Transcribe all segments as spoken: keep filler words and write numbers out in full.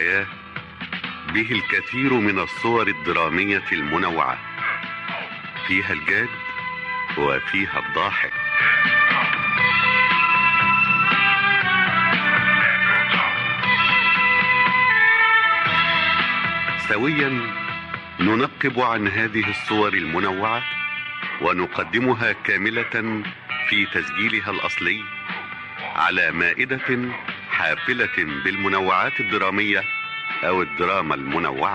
الحياة به الكثير من الصور الدرامية المنوعة، فيها الجاد وفيها الضاحك. سويا ننقب عن هذه الصور المنوعة ونقدمها كاملة في تسجيلها الأصلي على مائدة حافلة بالمنوعات الدرامية أو الدراما المنوعة.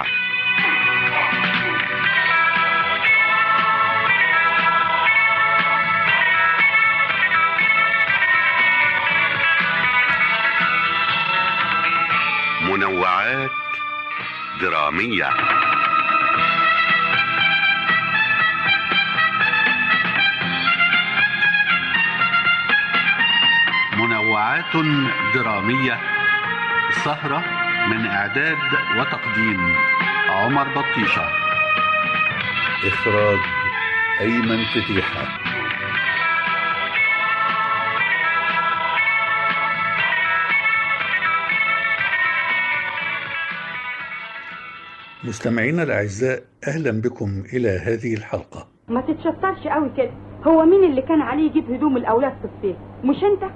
منوعات درامية. منوعات درامية، سهرة من إعداد وتقديم عمر بطيشة، إخراج أيمن فتيحة. مستمعينا الأعزاء، أهلا بكم إلى هذه الحلقة. ما تتشطرش قوي كده، هو مين اللي كان عليه يجيب هدوم الأولاد في الصيف؟ مش أنت؟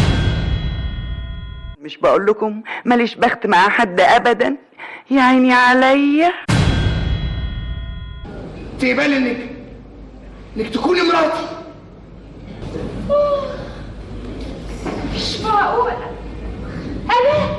مش بقول لكم ماليش بخت مع حد ابدا، يا عيني عليا. تقبل انك انك تكوني مراتي؟ مش معقول. انا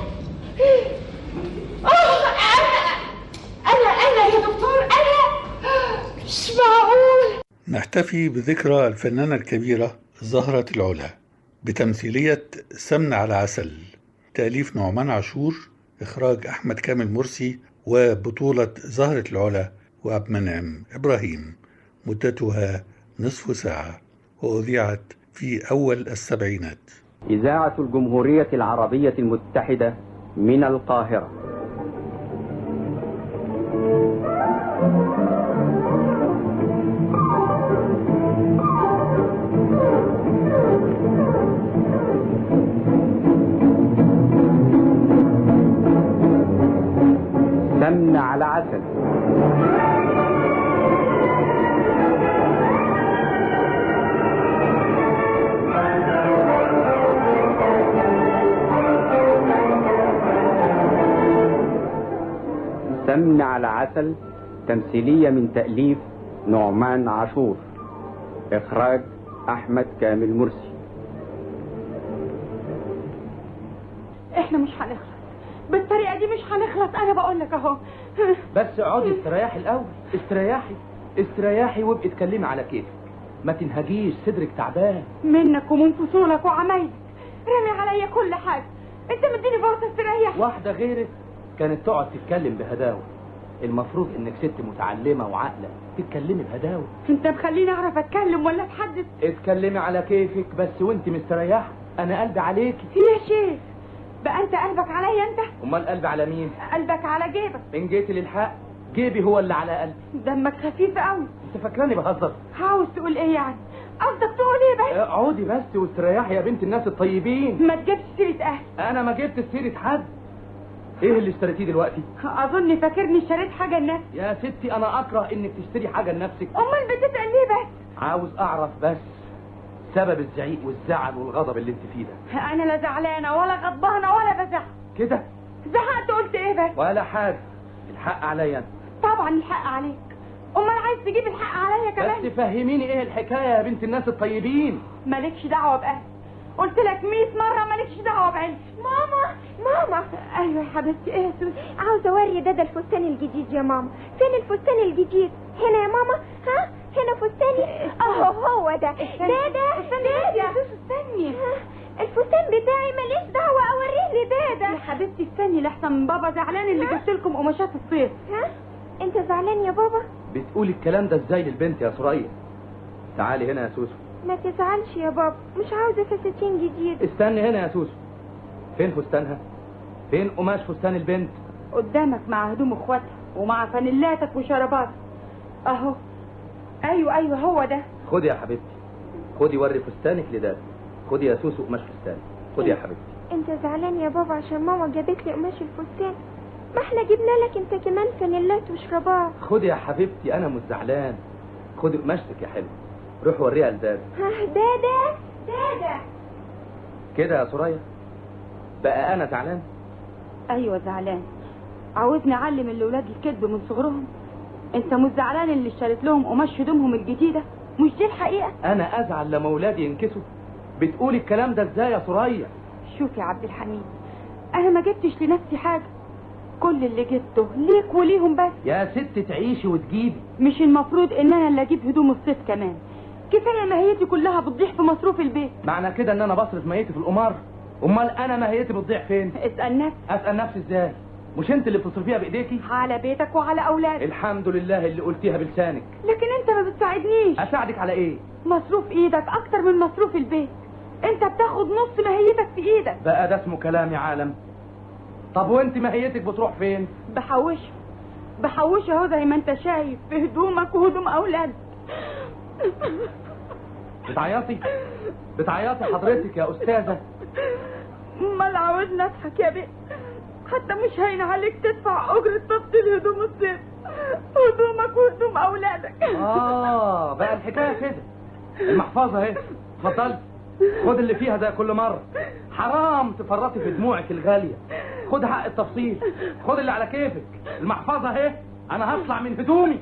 اه انا انا انا يا دكتور، انا مش معقول. نحتفي بذكرى الفنانة الكبيرة زهرة العلا بتمثيلية سمن على عسل، تأليف نعمان عاشور، إخراج أحمد كامل مرسي، وبطولة زهرة العلا وعبد المنعم إبراهيم. مدتها نصف ساعة، وأذيعت في أول السبعينات. إذاعة الجمهورية العربية المتحدة من القاهرة. سمن على عسل. سمن على عسل، تمثيلية من تأليف نعمان عاشور، إخراج أحمد كامل مرسي. احنا مش هنخلص بالطريقة دي، مش هنخلص، انا بقول لك اهو. بس اقعدي استريحي الاول، استريحي استريحي وابقي اتكلمي على كيفك، ما تنهجيش، صدرك تعبان منك ومن فصولك وعمايلك، رمي عليا كل حاجة، انت مديني فرصة استريح. واحدة غيرك كانت تقعد تتكلم بهداوة، المفروض انك ست متعلمة وعاقلة تتكلمي بهداوة. انت مخليني اعرف اتكلم ولا اتحدث؟ اتكلمي على كيفك بس وانت مستريحة، انا قلبي عليكي. يا شيخ بقى انت قلبك عليا انت؟ امال قلبي على مين؟ قلبك على جيبك. ان جيتي للحق جيبي هو اللي على قلبي. دمك خفيف قوي. انت فاكراني بهزر؟ عاوز تقول ايه يعني؟ قصدك تقول ايه بس؟ اقعدي بس واستريحي يا بنت الناس الطيبين. ما تجيبش سيرة اهلي. انا ما جبت سيرة حد. ايه اللي اشتريتيه دلوقتي؟ اظن فاكرني اشتريت حاجة لنفسي. يا ستي انا اكره انك تشتري حاجة لنفسك. امال بتسأل ليه بس؟ عاوز اعرف بس سبب الزعيق والزعل والغضب اللي انت فيه ده. انا لا زعلانة ولا غضبانة ولا بزعل. كده؟ زهقت قلت ايه بس؟ ولا حاجة، الحق عليا انا. طبعا الحق عليك، امال عايز تجيب الحق عليا كمان؟ بس فهميني ايه الحكاية يا بنت الناس الطيبين. مالكش دعوة بأهلي، قلت لك مية مرة مالكش دعوة بعيلتي. ماما ماما. ايوه يا حبيبتي. ايه يا سوسي؟ عاوزة اوري دادا الفستان الجديد يا ماما. فين الفستان الجديد؟ هنا يا ماما. ها هنا فستاني اهو. هو ده دادا. استني يا سوسي استني. الفستان بتاعي ماليش دعوة اوريه لدادا. يا حبيبتي استني لحسن بابا زعلان اللي جبت لكم قماشات الصيف. ها انت زعلان يا بابا؟ بتقولي الكلام ده ازاي للبنت يا سوريا؟ تعالي هنا يا سوسو. ما تزعلش يا بابا، مش عاوزة فساتين جديد. استني هنا يا سوسو. فين فستانها؟ فين قماش فستان البنت؟ قدامك مع هدوم اخواتها ومع فانيلاتك وشراباتك اهو. ايوه ايوه هو ده. خدي يا حبيبتي، خدي وري فستانك لداد. خدي يا سوسو قماش فستان، خدي يا حبيبتي. انت زعلان يا بابا عشان ماما جابت لي قماش الفستان؟ ما احنا جبنا لك انت كمان فانيلات وشرابات. خدي يا حبيبتي، انا مش زعلان. خدي قماشتك يا حلو، روح وريها لدادا. ها دادا دادا كده يا سوريا بقى انا زعلان؟ ايوه زعلان. عاوزني اعلم الاولاد الكذب من صغرهم؟ انت مش زعلان اللي اشتريت لهم قماش هدومهم الجديده؟ مش دي الحقيقه؟ انا ازعل لما اولادي ينكسوا؟ بتقولي الكلام ده ازاي يا سوريا؟ شوف يا عبد الحميد، انا ما جبتش لنفسي حاجه، كل اللي جبته ليك وليهم بس. يا ست تعيشي وتجيبي. مش المفروض ان انا اللي اجيب هدوم الصيف كمان؟ كفايه ماهيتي كلها بتضيع في مصروف البيت. معنى كده ان انا بصرف ماهيتي في القمار؟ امال انا ماهيتي بتضيع فين؟ اسال نفسك. اسال نفسي ازاي؟ مش انت اللي بتصرفيها بايديكي؟ على بيتك وعلى اولادك. الحمد لله اللي قلتيها بلسانك. لكن انت ما بتساعدنيش. اساعدك على ايه؟ مصروف ايدك اكتر من مصروف البيت، انت بتاخد نص ماهيتك في ايدك. بقى ده اسمه كلام يا عالم؟ طب وانت ماهيتك بتروح فين؟ بحوشه بحوشه اهو زي ما انت شايف، في هدومك وهدوم اولادك. بتعيطي؟ بتعيطي حضرتك يا استاذه؟ امال عاوزني اضحك يا بيه؟ حتى مش هين عليك تدفع اجره تفصيل هدوم الصيف، هدومك وهدوم اولادك. اه بقى الحكايه كده. المحفظه اهي، اتفضلي خد اللي فيها ده كل مره. حرام تفرطي في دموعك الغاليه. خد حق التفصيل، خد اللي على كيفك. المحفظه اهي، انا هطلع من هدومي.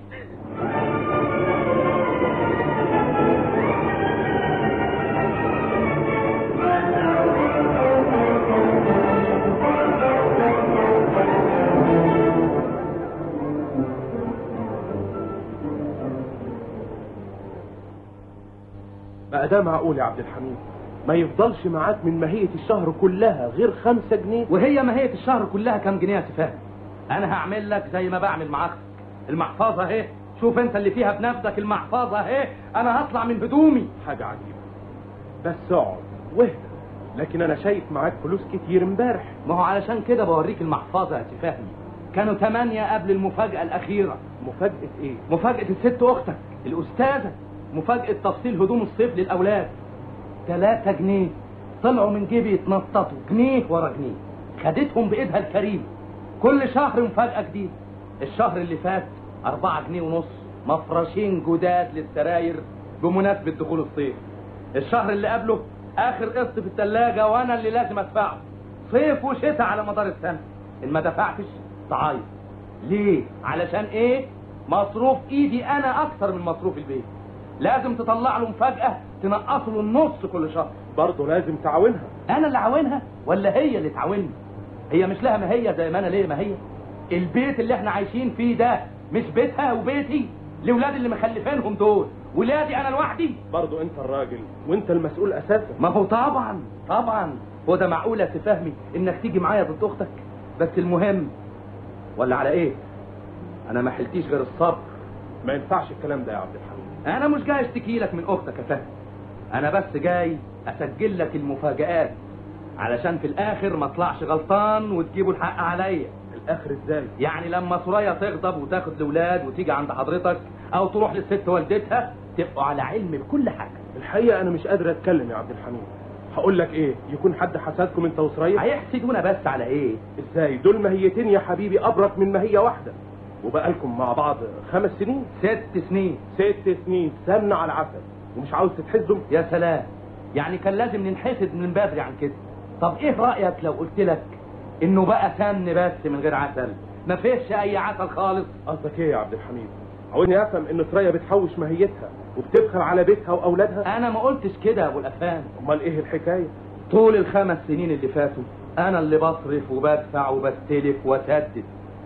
بقى ده معقول يا عبد الحميد؟ ما يفضلش معاك من ماهية الشهر كلها غير خمسة جنيه؟ وهي ماهية الشهر كلها كام جنيه يا سفاهي؟ انا هعمل لك زي ما بعمل مع اختك. المحفظة اهي، شوف انت اللي فيها بنفسك. المحفظة اهي، انا هطلع من هدومي. حاجة عجيبة. بس اقعد واهدى. لكن انا شايف معاك فلوس كتير امبارح. ما هو علشان كده بوريك المحفظة يا سفاهي. كانوا تمانية قبل المفاجأة الأخيرة. مفاجأة ايه؟ مفاجأة الست اختك الأستاذة. مفاجأة تفصيل هدوم الصيف للأولاد. تلاتة جنيه طلعوا من جيبي يتنططوا جنيه ورا جنيه. خدتهم بإيدها الكريم. كل شهر مفاجأة جديدة. الشهر اللي فات أربعة جنيه ونص مفرشين جداد للسراير بمناسبة دخول الصيف. الشهر اللي قبله آخر قسط في الثلاجة وأنا اللي لازم أدفعه، صيف وشتاء على مدار السنة. إن ما دفعتش تعيط. ليه؟ علشان إيه؟ مصروف إيدي أنا أكثر من مصروف البيت. لازم تطلع له مفاجأة تنقصه له النص كل شهر. برضه لازم تعاونها. أنا اللي عاونها ولا هي اللي تعاوني؟ هي مش لها ماهية زي ما أنا ليه ماهية؟ البيت اللي احنا عايشين فيه ده مش بيتها وبيتي. الأولاد اللي مخلفينهم دول ولادي أنا لوحدي. برضه أنت الراجل وأنت المسؤول أساسا. ما هو طبعا طبعا. هو ده معقول يا تفهمي إنك تيجي معايا ضد أختك؟ بس المهم ولا على إيه؟ أنا ما حلتيش غير الصبر. ما ينفعش الكلام ده يا عبد الحميد. انا مش جاي اشتكي لك من اختك يا فهمي، انا بس جاي اسجل لك المفاجآت علشان في الاخر ما اطلعش غلطان وتجيبوا الحق عليا. الاخر ازاي؟ يعني لما سوريا تغضب وتاخد الاولاد وتيجي عند حضرتك او تروح للست والدتها تبقوا على علم بكل حاجه. الحقيقه انا مش قادر اتكلم يا عبد الحميد. هقول لك ايه؟ يكون حد حسدكم انت وسوريا؟ هيحسدونا بس على ايه؟ ازاي؟ دول ماهيتين يا حبيبي ابرك من ماهيه واحده، وبقالكم مع بعض خمس سنين. ست سنين. ست سنين سمنة على العسل ومش عاوز تتحسدوا؟ يا سلام، يعني كان لازم ننحسد من بدري عن كده. طب ايه رأيك لو قلت لك انه بقى سمن بس من غير عسل، ما فيش اي عسل خالص؟ قصدك ايه يا عبد الحميد؟ عاوزني افهم ان سوريا بتحوش ماهيتها وبتبخل على بيتها واولادها؟ انا ما قلتش كده يا ابو الافان. امال ايه الحكايه؟ طول الخمس سنين اللي فاتوا انا اللي بصرف وبدفع وبستلف واسدد.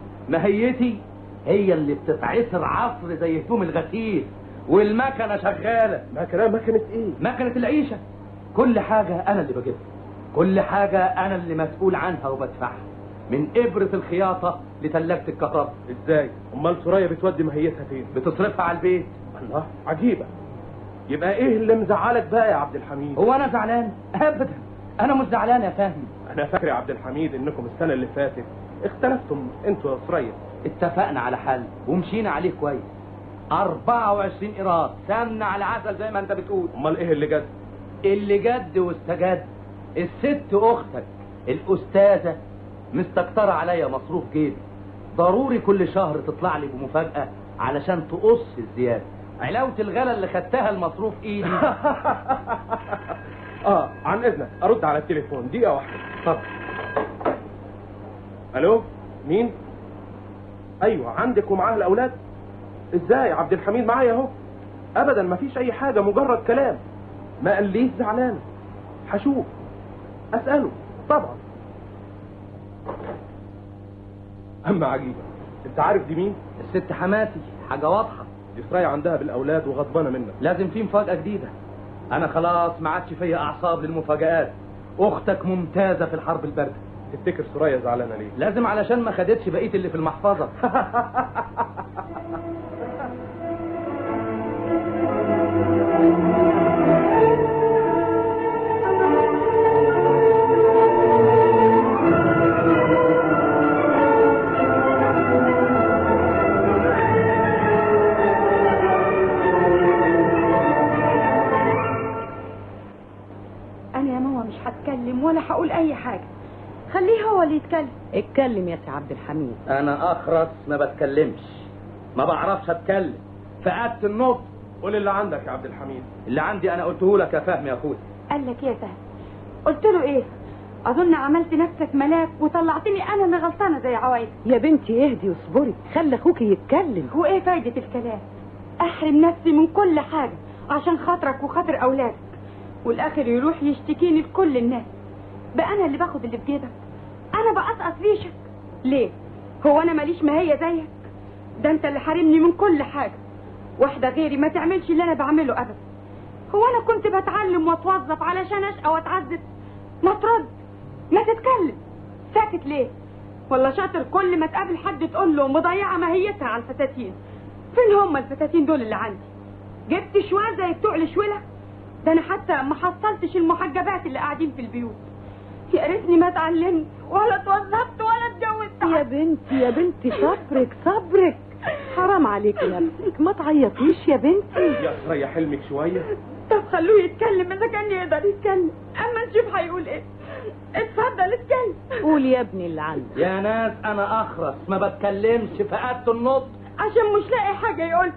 ماهيتي هي اللي بتتعصر عصر زي هدوم الغسيل، والمكنه شغاله. مكنه؟ مكنه ايه؟ مكنه العيشه. كل حاجه انا اللي بجيبها، كل حاجه انا اللي مسؤول عنها وبدفعها، من ابره الخياطه لثلاجه الكهرباء. ازاي؟ امال سوريا بتودي ماهيتها فين؟ بتصرفها على البيت. الله، عجيبه. يبقى ايه اللي مزعلك بقى يا عبد الحميد؟ هو انا زعلان؟ ابدا، انا مش زعلان يا فهمي. انا فاكر يا عبد الحميد انكم السنه اللي فاتت اختلفتم انتوا يا سوريا. اتفقنا على حل ومشينا عليه كويس. أربعة وعشرين قيراط سمنة على عسل زي ما انت بتقول. امال ايه اللي جد؟ اللي جد واستجد الست اختك الاستاذه مستكتره عليا مصروف جيبي ضروري كل شهر تطلع لي بمفاجأة علشان تقص الزيادة. علاوة الغلا اللي خدتها المصروف ايدي. اه عن اذنك ارد على التليفون دقيقة واحدة. اتفضل. الو مين؟ ايوه عندك ومعاه الاولاد؟ ازاي؟ عبد الحميد معايا اهو. ابدا مفيش اي حاجة، مجرد كلام. ما قاليش زعلان. هشوف اسأله طبعا. اما عجيبة، انت عارف دي مين؟ الست حماتي، حاجة واضحة. دي سرايا عندها بالاولاد وغضبانة منك. لازم في مفاجأة جديدة. انا خلاص ما عادش فيا اعصاب للمفاجآت. اختك ممتازة في الحرب الباردة. تفتكر سرايا زعلانة ليه؟ لازم علشان ما خدتش بقية اللي في المحفظة. ولا هقول اي حاجة، خليه هو اللي يتكلم. اتكلم يا سي عبد الحميد. انا اخرس ما بتكلمش، ما بعرفش اتكلم، فقدت النطق. قول اللي عندك يا عبد الحميد. اللي عندي انا قلته لك يا فهمي يا اخويا. قال لك ايه يا سهل؟ قلت له ايه؟ اظن عملت نفسك ملاك وطلعتني انا اللي غلطانه زي عوايد. يا بنتي اهدي واصبري، خلي اخوك يتكلم. وايه فايدة الكلام؟ احرم نفسي من كل حاجة عشان خاطرك وخاطر اولادك، والاخر يروح يشتكيني لكل الناس. بقى انا اللي باخد اللي في جيبك، انا بقصقص ريشك ليه؟ هو انا ماليش ماهية زيك؟ ده انت اللي حارمني من كل حاجة. واحدة غيري ما تعملش اللي انا بعمله ابدا. هو انا كنت بتعلم واتوظف علشان اشقى واتعذب؟ ما ترد، ما تتكلم، ساكت ليه؟ ولا شاطر كل ما تقابل حد تقول له مضيعة ماهيتها على الفتاتين؟ فين هم الفتاتين دول اللي عندي؟ جبت شوال زي بتوع الشولة؟ ده انا حتى ما حصلتش المحجبات اللي قاعدين في البيوت. يا ريتني ما اتعلمت ولا اتوظفت ولا اتجوزت. يا بنتي يا بنتي صبرك صبرك، حرام عليك نفسك، ما تعيطيش يا بنتي. يا سرية حلمك شوية. طب خلوه يتكلم اذا كان يقدر يتكلم، اما نشوف هيقول ايه. اتفضل اتكلم. قول يا ابني اللي عندك. يا ناس انا اخرس ما بتكلمش، فقدت النطق عشان مش لاقي حاجة يقول.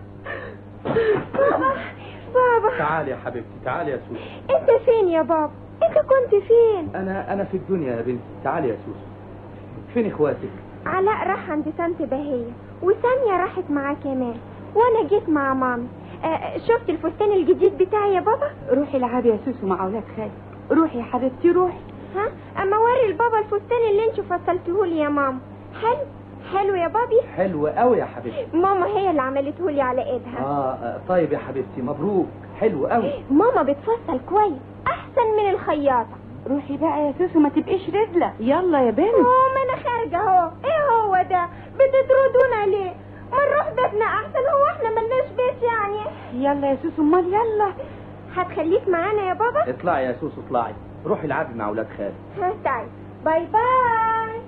بابا بابا تعالي يا حبيبتي، تعالي يا سوسو. انت فين يا بابا؟ انت كنت فين؟ انا انا في الدنيا يا بنتي. تعالي يا سوسو. فين اخواتك؟ علاء راح عند طنط بهية، وسامية راحت معاه كمان، وانا جيت مع مامي. آه شفت الفستان الجديد بتاعي يا بابا؟ روحي العبي يا سوسو مع اولاد خالي. روحي يا حبيبتي روحي. ها اما وري البابا الفستان اللي انتوا فصلتوه لي يا ماما. حلو حلو يا بابي. حلو قوي يا حبيبتي. ماما هي اللي عملته لي على ايدها. اه طيب يا حبيبتي مبروك، حلو قوي. ماما بتفصل كويس احسن من الخياطة. روحي بقى يا سوسو ما تبقيش رزلة. يلا يا بنت. اه ما انا خارجة اهو. ايه هو ده؟ بتطردونا ليه؟ ما نروح بيتنا احسن، هو احنا ملناش بيت يعني؟ يلا يا سوسو امال يلا. هتخليك معانا يا بابا؟ اطلعي يا سوسو اطلعي، روحي العبي مع اولاد خالي. ها تعالي، باي باي.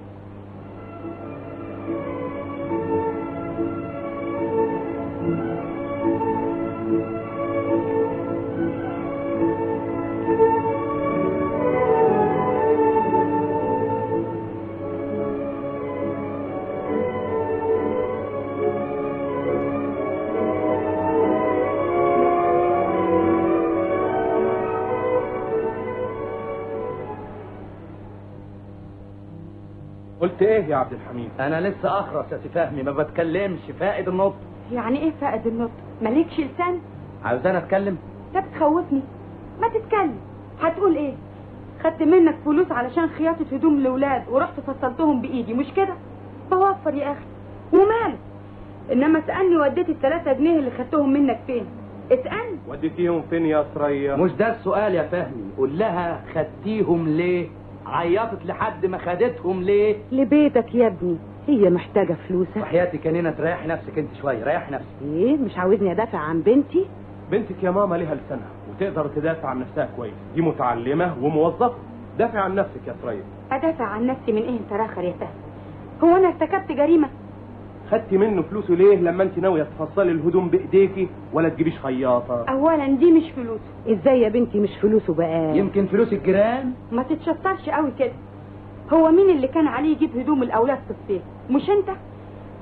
قلت ايه يا عبد الحميد؟ انا لسه اخرس يا سي فهمي، ما بتكلمش، فاقد النطق. يعني ايه فاقد النطق؟ مالكش لسان؟ عاوزاني اتكلم؟ ده بتخوفني. ما تتكلم، هتقول ايه؟ خدت منك فلوس علشان خياطة هدوم الاولاد ورحت فصلتهم بايدي، مش كده؟ بوفر يا اخي، ومالك؟ انما اسألني وديت الثلاثة جنيه اللي خدتهم منك فين؟ اسألني. وديتيهم فين يا سرية؟ مش ده السؤال يا فهمي، قول لها خدتيهم ليه؟ عيطت لحد ما خدتهم ليه؟ لبيتك يا ابني، هي محتاجة فلوسك. وحياتي كاننا تريحي نفسك انت شوية، ريحي نفسك. ايه مش عاوزني ادافع عن بنتي؟ بنتك يا ماما ليها لسانها وتقدر تدافع عن نفسها كويس، دي متعلمة وموظفة. دافع عن نفسك يا سرية. ادافع عن نفسي من ايه انت راخر يا فهمي؟ هو انا ارتكبت جريمة؟ خدتي منه فلوسه ليه لما انت ناوية تفصلي الهدوم بايديكي ولا تجيبيش خياطة؟ اولا دي مش فلوسه. ازاي يا بنتي مش فلوسه بقى؟ يمكن فلوس الجيران. ما تتشطرش قوي كده. هو مين اللي كان عليه يجيب هدوم الاولاد في الصيف؟ مش انت؟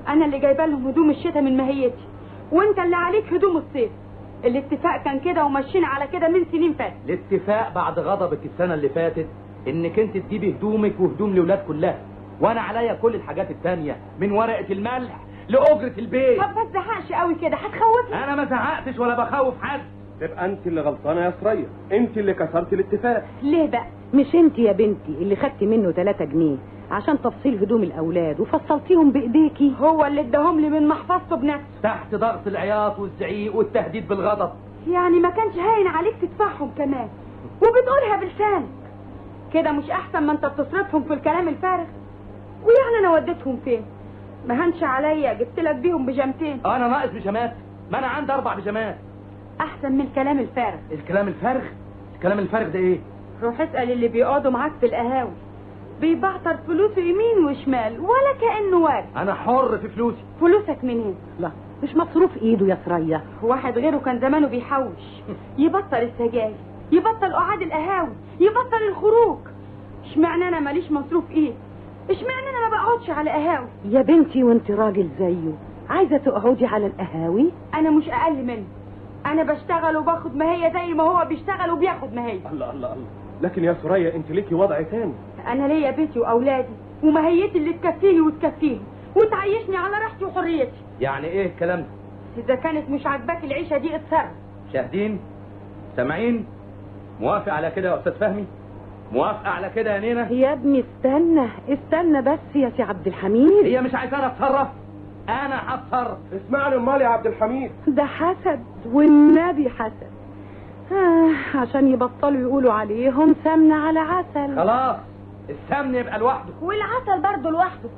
انا اللي جايبه لهم هدوم الشتاء من ماهيتي، وانت اللي عليك هدوم الصيف. الاتفاق كان كده ومشينا على كده من سنين فاتت. الاتفاق بعد غضبك السنه اللي فاتت انك انت تجيبي هدومك وهدوم الاولاد كلها، وانا عليا كل الحاجات التانية من ورقه الملح لاجره البيت. طب ما تزعقش قوي كده هتخوفني. انا ما زعقتش ولا بخوف حد. تبقى انت اللي غلطانه يا سرية، انت اللي كسرت الاتفاق. ليه بقى؟ مش انت يا بنتي اللي خدتي منه ثلاثة جنيه عشان تفصيل هدوم الاولاد وفصلتيهم بايديكي؟ هو اللي اداهم لي من محفظته بنفسه تحت ضغط العياط والزعيق والتهديد بالغضب. يعني ما كانش هاين عليك تدفعهم كمان وبتقولها بلسانك كده؟ مش احسن ما انت بتصرفهم في الكلام الفارغ؟ ويعني انا وديتهم فين؟ ما هنش عليا جبت لك بيهم بيجامتين. انا ناقص بيجامات؟ ما انا عندي اربع بيجامات. احسن من الكلام الفارغ. الكلام الفارغ؟ الكلام الفارغ ده ايه؟ روح اسال اللي بيقعدوا معاك في القهاوي، بيبعتر فلوسه يمين وشمال ولا كانه وارد. انا حر في فلوسي. فلوسك منين؟ لا مش مصروف ايده يا سرية. واحد غيره كان زمانه بيحوش، يبطل السجاير، يبطل قعاد القهاوي، يبطل الخروج. اشمعنى انا ماليش مصروف ايد؟ اشمعنى انا ما بقعدش على قهاوي؟ يا بنتي وانت راجل زيه عايزه تقعدي على القهاوي؟ انا مش اقل منه، انا بشتغل وباخد ما هي زي ما هو بيشتغل وبياخد ما هي. الله الله الله. لكن يا سرية انت ليكي وضع تاني. انا ليا بيتي واولادي وماهيتي اللي تكفيني وتكفيهم وتعيشني على راحتي وحريتي. يعني ايه الكلام ده؟ اذا كانت مش عاجباك العيشه دي اتصرف. شاهدين؟ سامعين؟ موافق على كده يا استاذ فهمي؟ موافقه على كده يا نينا؟ يا ابني استنى استنى بس يا سي عبد الحميد. هي مش عايزاني اتصرف؟ انا هتصرف. اسمعني امال يا عبد الحميد. ده حسد والنبي حسد. آه عشان يبطلوا يقولوا عليهم سمنة على عسل. خلاص السمن يبقى لوحده والعسل برضه لوحده.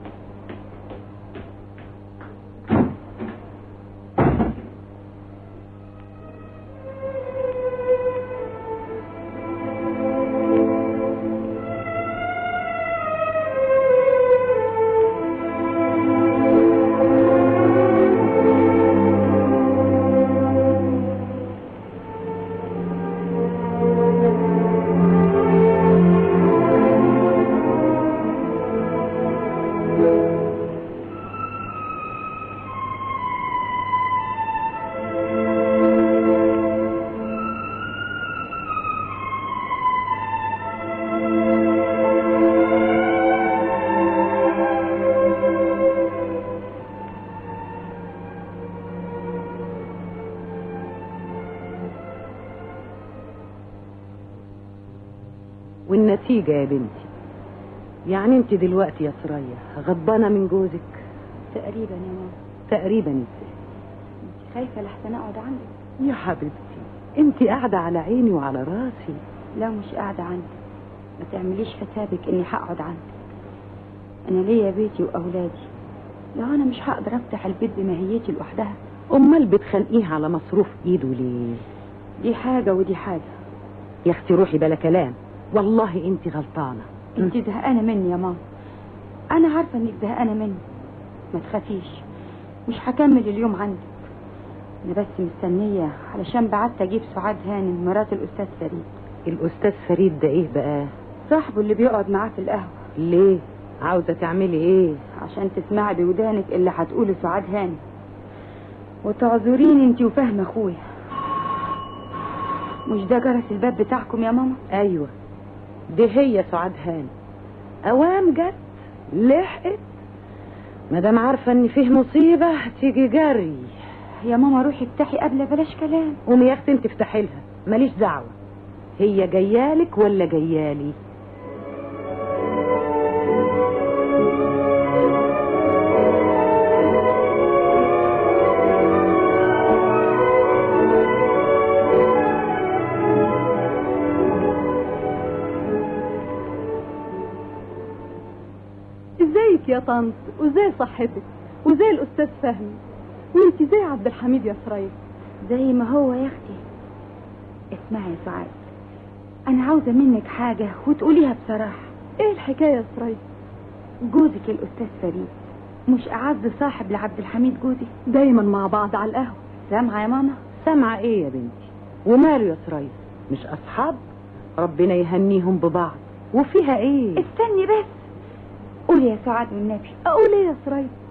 والنتيجة يا بنتي يعني انت دلوقتي يا سرية غضبانة من جوزك؟ تقريبا يا ماما. تقريبا ازاي؟ انت خايفة لحسن اقعد عندك؟ يا حبيبتي انت قاعدة على عيني وعلى راسي. لا مش قاعدة عندك، ما تعمليش حسابك اني هقعد عندك. انا ليا بيتي واولادي، لو انا مش هقدر افتح البيت بماهيتي لوحدها. امال بتخانقيه على مصروف ايده ليه؟ دي حاجة ودي حاجة. يا اختي روحي بلا كلام، والله انت غلطانة. انت زهقانة مني يا ماما، انا عارفة انك زهقانة مني. ما تخافيش مش هكمل اليوم عندك. انا بس مستنية علشان بعت اجيب سعاد هانم مرات الاستاذ فريد. الاستاذ فريد ده ايه بقى؟ صاحبه اللي بيقعد معاه في القهوة. ليه؟ عاوزة تعملي ايه؟ عشان تسمعي بودانك اللي هتقوله سعاد هانم وتعذريني انت وفهم اخويا. مش ده جرس الباب بتاعكم يا ماما؟ ايوه دي هي سعاد هانم. اوام جت لحقت، مادام عارفه ان فيه مصيبه تيجي جري. يا ماما روحي افتحي قبل بلاش كلام. قومي يا اختي انت افتحي لها، ماليش دعوه. هي جيالك ولا جيالي؟ ازيك يا طنط، وازاي صحتك، وزي الاستاذ فهمي، وانت زي عبد الحميد يا سرية. زي ما هو يا اختي. اسمعي يا سعاد، انا عاوزه منك حاجه وتقوليها بصراحه. ايه الحكايه يا سرية؟ جوزك الاستاذ فريد مش اعز صاحب لعبد الحميد جوزي؟ دايما مع بعض على القهوه. سامعه يا ماما؟ سامعه ايه يا بنتي؟ وماله يا سرية؟ مش اصحاب؟ ربنا يهنيهم ببعض، وفيها ايه؟ استني بس. قولي يا سعاد والنبي. اقول ايه يا سرية؟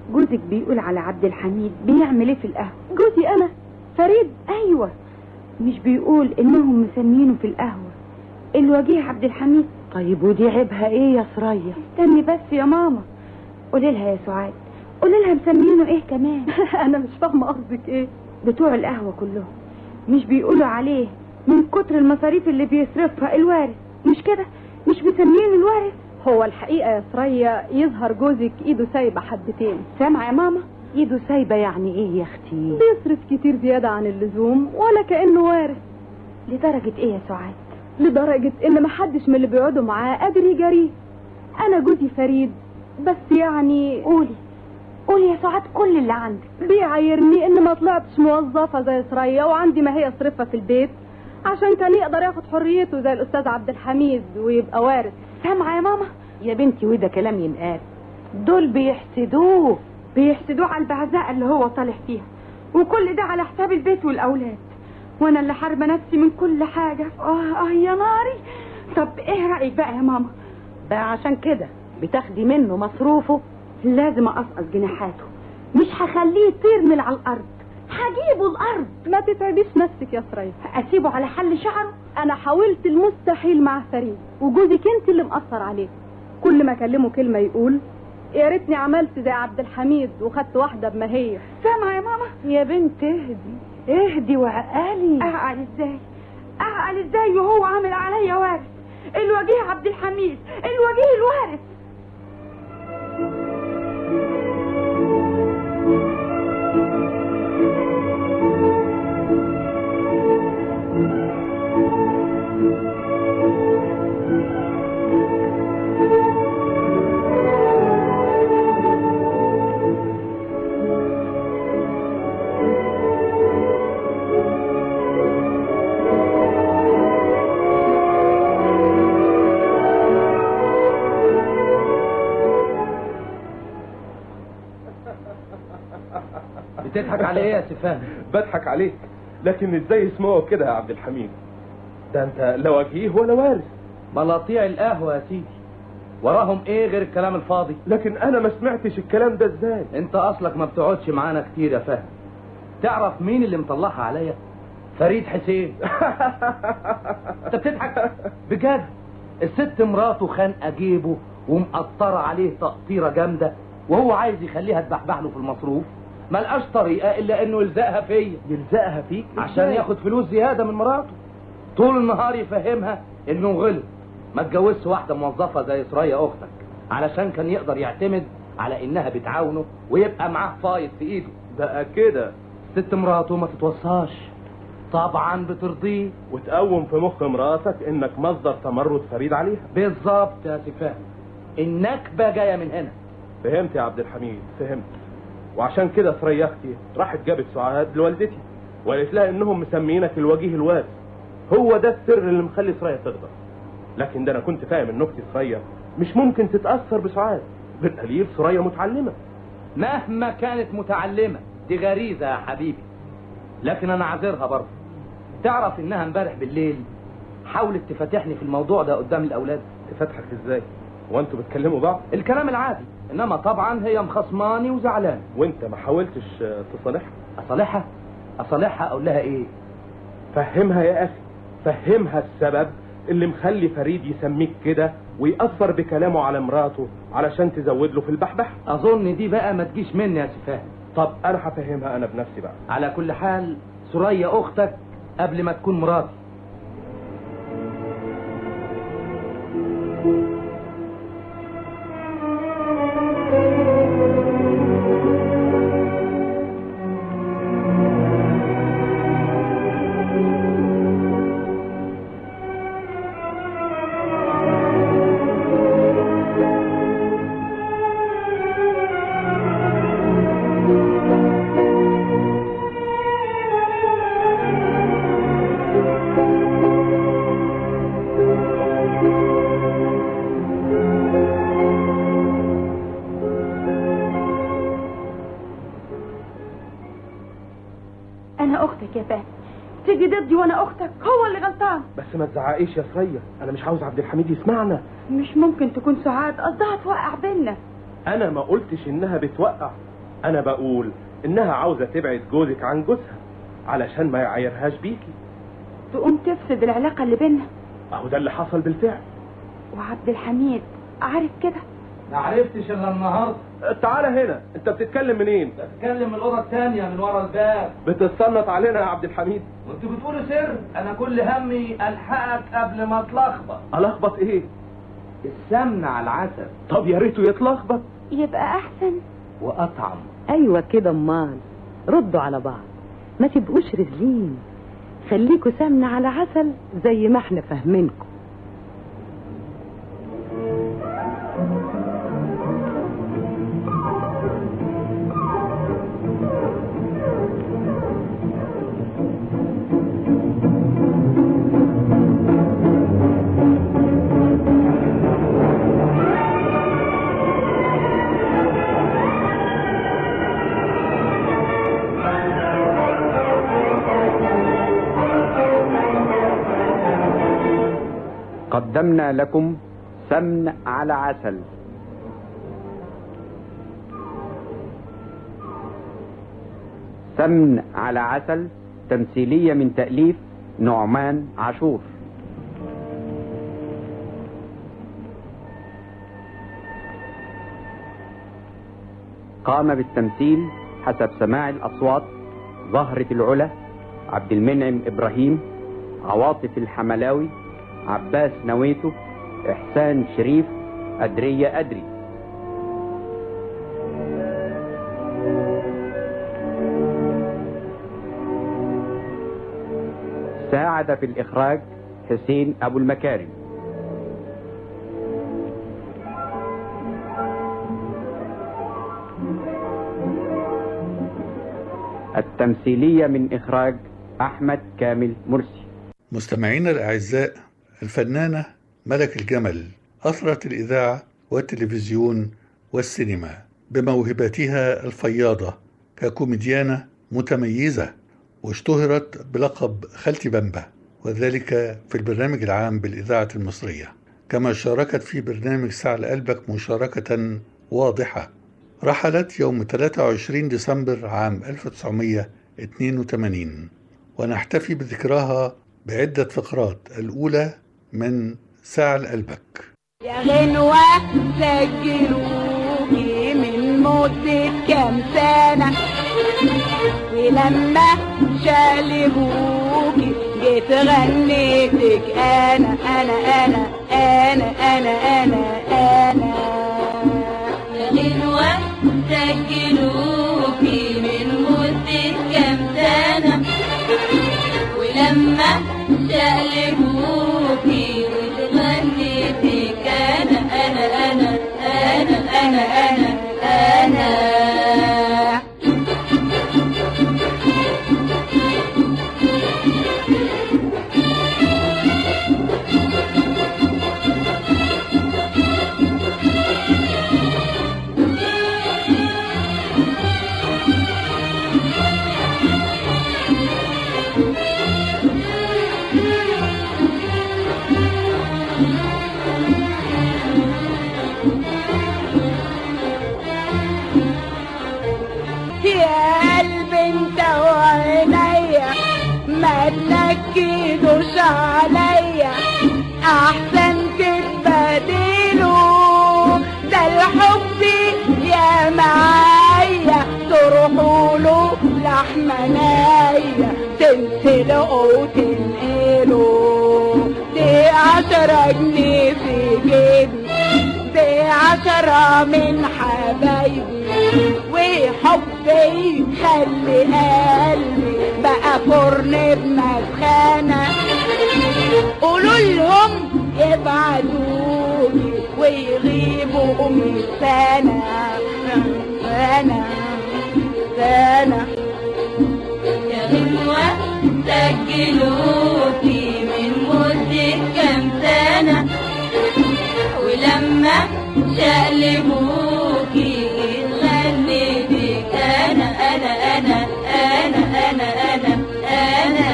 جوزك بيقول على عبد الحميد بيعمل ايه في القهوة؟ جوزي انا فريد؟ ايوه، مش بيقول انهم مسمينه في القهوة الوجيه عبد الحميد؟ طيب ودي عيبها ايه يا ثريا؟ استني بس يا ماما، قولي لها يا سعاد، قولي لها مسمينه ايه كمان. انا مش فاهمه قصدك ايه. بتوع القهوة كلهم مش بيقولوا عليه من كتر المصاريف اللي بيصرفها الوارث؟ مش كده؟ مش مسمينه الوارث؟ هو الحقيقه يا ثريا يظهر جوزك ايده سايبه حبتين. سامعه يا ماما؟ ايده سايبه يعني ايه يا اختي؟ بيصرف كتير زياده عن اللزوم ولا كانه وارث. لدرجه ايه يا سعاد؟ لدرجه ان محدش من اللي بيقعدوا معاه قادر يجاريه. انا جوزي فريد بس يعني. قولي قولي يا سعاد كل اللي عندك. بيعايرني ان ما طلعتش موظفه زي ثريا وعندي ما هي اصرفها في البيت عشان كان يقدر ياخد حريته زي الاستاذ عبد الحميد ويبقى وارث. سامعه يا ماما؟ يا بنتي وده كلام ينقال. دول بيحسدوه بيحسدوه على البعزاء اللي هو طالع فيها، وكل ده على حساب البيت والاولاد، وانا اللي حاربه نفسي من كل حاجه. اه اه يا ناري. طب ايه رايك بقى يا ماما؟ بقى عشان كده بتاخدي منه مصروفه؟ لازم اقصقص جناحاته، مش هخليه يطير من على الارض، هجيبه الارض. ما تتعبيش نفسك يا ثريا. اسيبه على حل شعره؟ انا حاولت المستحيل مع فريد، وجوزك انت اللي مأثر عليه. كل ما اكلمه كلمه يقول يا ريتني عملت زي عبد الحميد وخدت واحده بما هي. سامعه يا ماما؟ يا بنت اهدي اهدي وعقلي. اعقل ازاي؟ اعقل ازاي وهو عامل عليا وارث؟ الوجيه عبد الحميد الوجيه الوارث. بتضحك على ايه يا سفان؟ بضحك عليك، لكن ازاي اسمه كده يا عبد الحميد؟ ده انت لا وجيه ولا وارث. ملاطيع القهوه يا سيدي، وراهم ايه غير الكلام الفاضي؟ لكن انا ما سمعتش الكلام ده ازاي؟ انت اصلك ما بتقعدش معانا كتير يا فهد. تعرف مين اللي مطلعها عليا؟ فريد حسين. انت بتضحك بجد؟ الست مراته خانقه جيبه ومقطره عليه تقطيره جامده، وهو عايز يخليها تبحبح له في المصروف، ملقاش طريقه الا انه يلزقها فيا. يلزقها فيك عشان ياخد فلوس زياده من مراته. طول النهار يفهمها انه غلط، ما تجوزش واحده موظفه زي ثريا اختك، علشان كان يقدر يعتمد على انها بتعاونه ويبقى معاه فايض في ايده. بقى كده ست مراته ما تتوصاش، طبعا بترضيه وتقوم في مخ مراتك انك مصدر تمرد فريد عليها. بالظبط يا سفاح، النكبه جايه من هنا. فهمت يا عبد الحميد، فهمت. وعشان كده ثريا اختي راحت جابت سعاد لوالدتي وقالت لها انهم مسمينك الوجيه الوارث. هو ده السر اللي مخلي ثريا تغضب. لكن ده انا كنت فاهم ان اختي ثريا مش ممكن تتاثر بسعاد، بالقليل ثريا متعلمه. مهما كانت متعلمه دي غريزه يا حبيبي، لكن انا عذرها برضه. تعرف انها امبارح بالليل حاولت تفتحني في الموضوع ده قدام الاولاد. تفتحك ازاي وانتوا بتكلموا بعض؟ الكلام العادي، انما طبعا هي مخصماني وزعلان. وانت ما حاولتش تصالحها؟ اصالحها؟ اصالحها اقول لها ايه؟ فهمها يا اخي، فهمها السبب اللي مخلي فريد يسميك كده ويأثر بكلامه على مراته علشان تزود له في البحبح. اظن دي بقى ما تجيش مني يا سفاح. طب انا هفهمها انا بنفسي بقى. على كل حال ثريا اختك قبل ما تكون مراتي. يا فهد تيجي ضدي وانا اختك، هو اللي غلطان. بس ما تزعقيش يا ثريا، انا مش عاوز عبد الحميد يسمعنا. مش ممكن تكون سعاد قصدها توقع بينا. انا ما قلتش انها بتوقع، انا بقول انها عاوزة تبعد جوزك عن جوزها علشان ما يعايرهاش بيكي، تقوم تفسد العلاقة اللي بيننا. اهو ده اللي حصل بالفعل. وعبد الحميد عارف كده؟ ما عرفتش الا النهارده. تعالى هنا، انت بتتكلم منين؟ بتتكلم من الاوضه الثانيه من ورا الباب. بتتصنت علينا يا عبد الحميد؟ وانتوا بتقولوا سر؟ انا كل همي الحقك قبل ما اتلخبط. الخبط ايه؟ السمن على العسل. طب يا ريته يتلخبط. يبقى احسن واطعم. ايوه كده امال، ردوا على بعض، ما تبقوش رزلين، خليكوا سمن على عسل زي ما احنا فاهمينكم. قدمنا لكم سمن على عسل. سمن على عسل تمثيلية من تأليف نعمان عاشور. قام بالتمثيل حسب سماع الأصوات زهرة العلا، عبد المنعم إبراهيم، عواطف الحملاوي، عباس نويته، إحسان شريف، أدرية أدري. ساعد في الإخراج حسين أبو المكارم. التمثيلية من إخراج أحمد كامل مرسي. مستمعينا الأعزاء، الفنانة ملك الجمل أثرت الإذاعة والتلفزيون والسينما بموهبتها الفياضة ككوميديانة متميزة، واشتهرت بلقب خالتي بمبة، وذلك في البرنامج العام بالإذاعة المصرية، كما شاركت في برنامج ساعة لقلبك مشاركة واضحة. رحلت يوم ثلاثة وعشرين ديسمبر عام ألف وتسعمائة واثنين وثمانين، ونحتفي بذكراها بعدة فقرات. الأولى من ساعة لقلبك. يا غنوة سجلوكي من مدة كام سنة، ولما شالهوكي جيت غنيتك أنا أنا أنا أنا أنا أنا أنا. يا غنوة سجلوكي من مدة كام سنة، ولما شقلبوكي وتغنيتك أنا أنا أنا أنا أنا أنا أنا. ما تنكدوش عليا، احسن تتبادلوا، ده الحب يا معايا تروحوا له لحمة ناية تنسلقوا وتنقلوا. دي عشرة جنيه في جيبي، دي عشرة من حبايبي، وحبي خلي قلبي بقى فرن بمسخنة. قولوا لهم يبعدوني ويغيبوا من سنة سنة سنة. يا غنوة سجلوكي من مدة كام سنة، ولما شقلبوكي غنيتك أنا أنا أنا أنا أنا أنا أنا.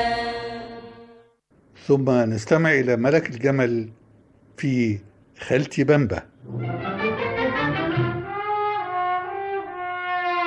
ثم نستمع إلى ملك الجمل في خالتي بمبة.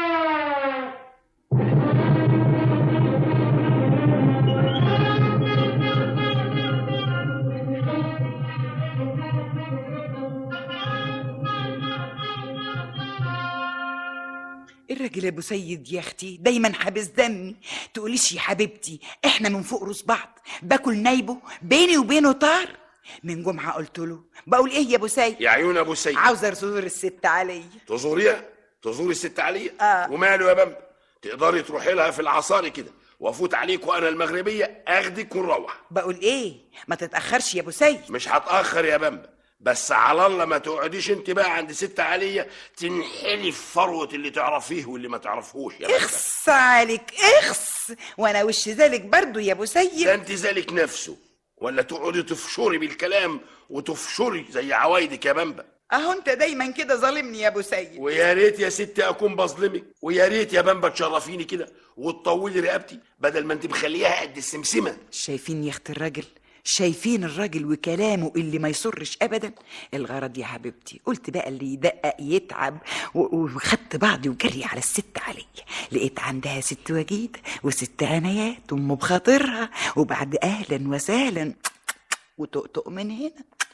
الراجل ابو سيد يا اختي دايما حابس دمي. تقوليش يا حبيبتي احنا من فوق روس بعض، باكل نايبه بيني وبينه طار. من جمعه قلت له بقول ايه يا ابو سيد؟ يا عيون ابو سيد، عاوزه ازور الست عليا. تزوريها؟ تزوري الست عليا؟ آه. وماله يا بامبا، تقدري تروحي لها في العصاري كده وافوت عليك وانا المغربيه اخدك ونروح. بقول ايه ما تتاخرش يا ابو سيد. مش هتاخر يا بامبا، بس على الله ما تقعديش انت بقى عند ست عليا تنحلي في فروه اللي تعرفيه واللي ما تعرفوش يا بامبا. اخص عليك اخص، وانا وش ذلك برضو يا ابو سيد. ده انت ذلك نفسه، ولا تقعدي تفشري بالكلام وتفشري زي عوايدك يا بامبا. اهو انت دايما كده ظالمني يا ابو سيد. ويا ريت يا ستي اكون بظلمك، ويا ريت يا بامبا تشرفيني كده وتطولي رقبتي بدل ما انت مخليها قد السمسمه. شايفين يا اخت الراجل، شايفين الراجل وكلامه اللي ما يسرش ابدا. الغرض يا حبيبتي قلت بقى اللي يدقق يتعب، وخدت بعضي وجري على الست عليا. لقيت عندها ست وجيده وست عنايات ام بخاطرها، وبعد اهلا وسهلا وتقطق من هنا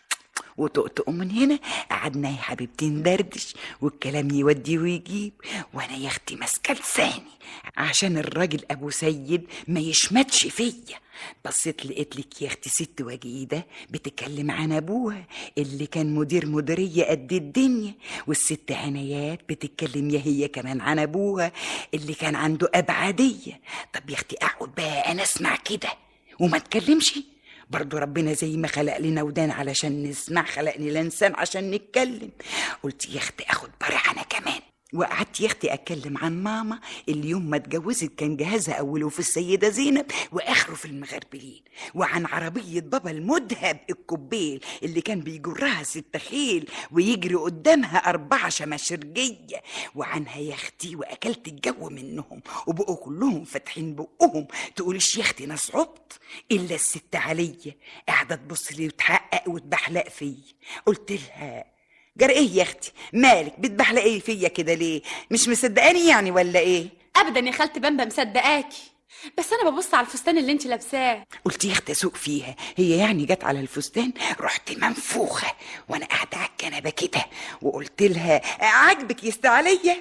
وتقطق من هنا قعدنا يا حبيبتي ندردش والكلام يودي ويجيب، وانا يا اختي ماسكه لساني عشان الراجل ابو سيد ما يشمتش فيا. بصيت لقيت لك يا اختي ست وجيده بتتكلم عن ابوها اللي كان مدير مديريه قد الدنيا، والست عنايات بتتكلم يا هي كمان عن ابوها اللي كان عنده ابعاديه. طب يا اختي اقعد بقى انا اسمع كده وما اتكلمش؟ برضو ربنا زي ما خلق لنا ودان علشان نسمع خلقني لسان عشان نتكلم. قلت يا اختي اخد برع انا كمان، وقعدت يا اختي اتكلم عن ماما اللي يوم ما اتجوزت كان جهازها اوله في السيده زينب واخره في المغربلين، وعن عربيه بابا المذهب الكوبيل اللي كان بيجرها ست خيل ويجري قدامها اربعه شماشرجيه، وعنها يا اختي واكلت الجو منهم وبقوا كلهم فاتحين بقهم. تقوليش يا اختي انا صعبت الا الست عليا قاعده تبص لي وتحقق وتبحلق فيا. قلت لها جرى ايه يا اختي مالك بتبحلقي فيا كده ليه؟ مش مصدقاني يعني ولا ايه؟ ابدا يا خالتي بامبا مصدقاكي، بس انا ببص على الفستان اللي انت لابساه. قلت يا اختي اسوق فيها، هي يعني جت على الفستان؟ رحت منفوخه وانا قاعده على الكنبه كده وقلت لها عاجبك يا ست عليا؟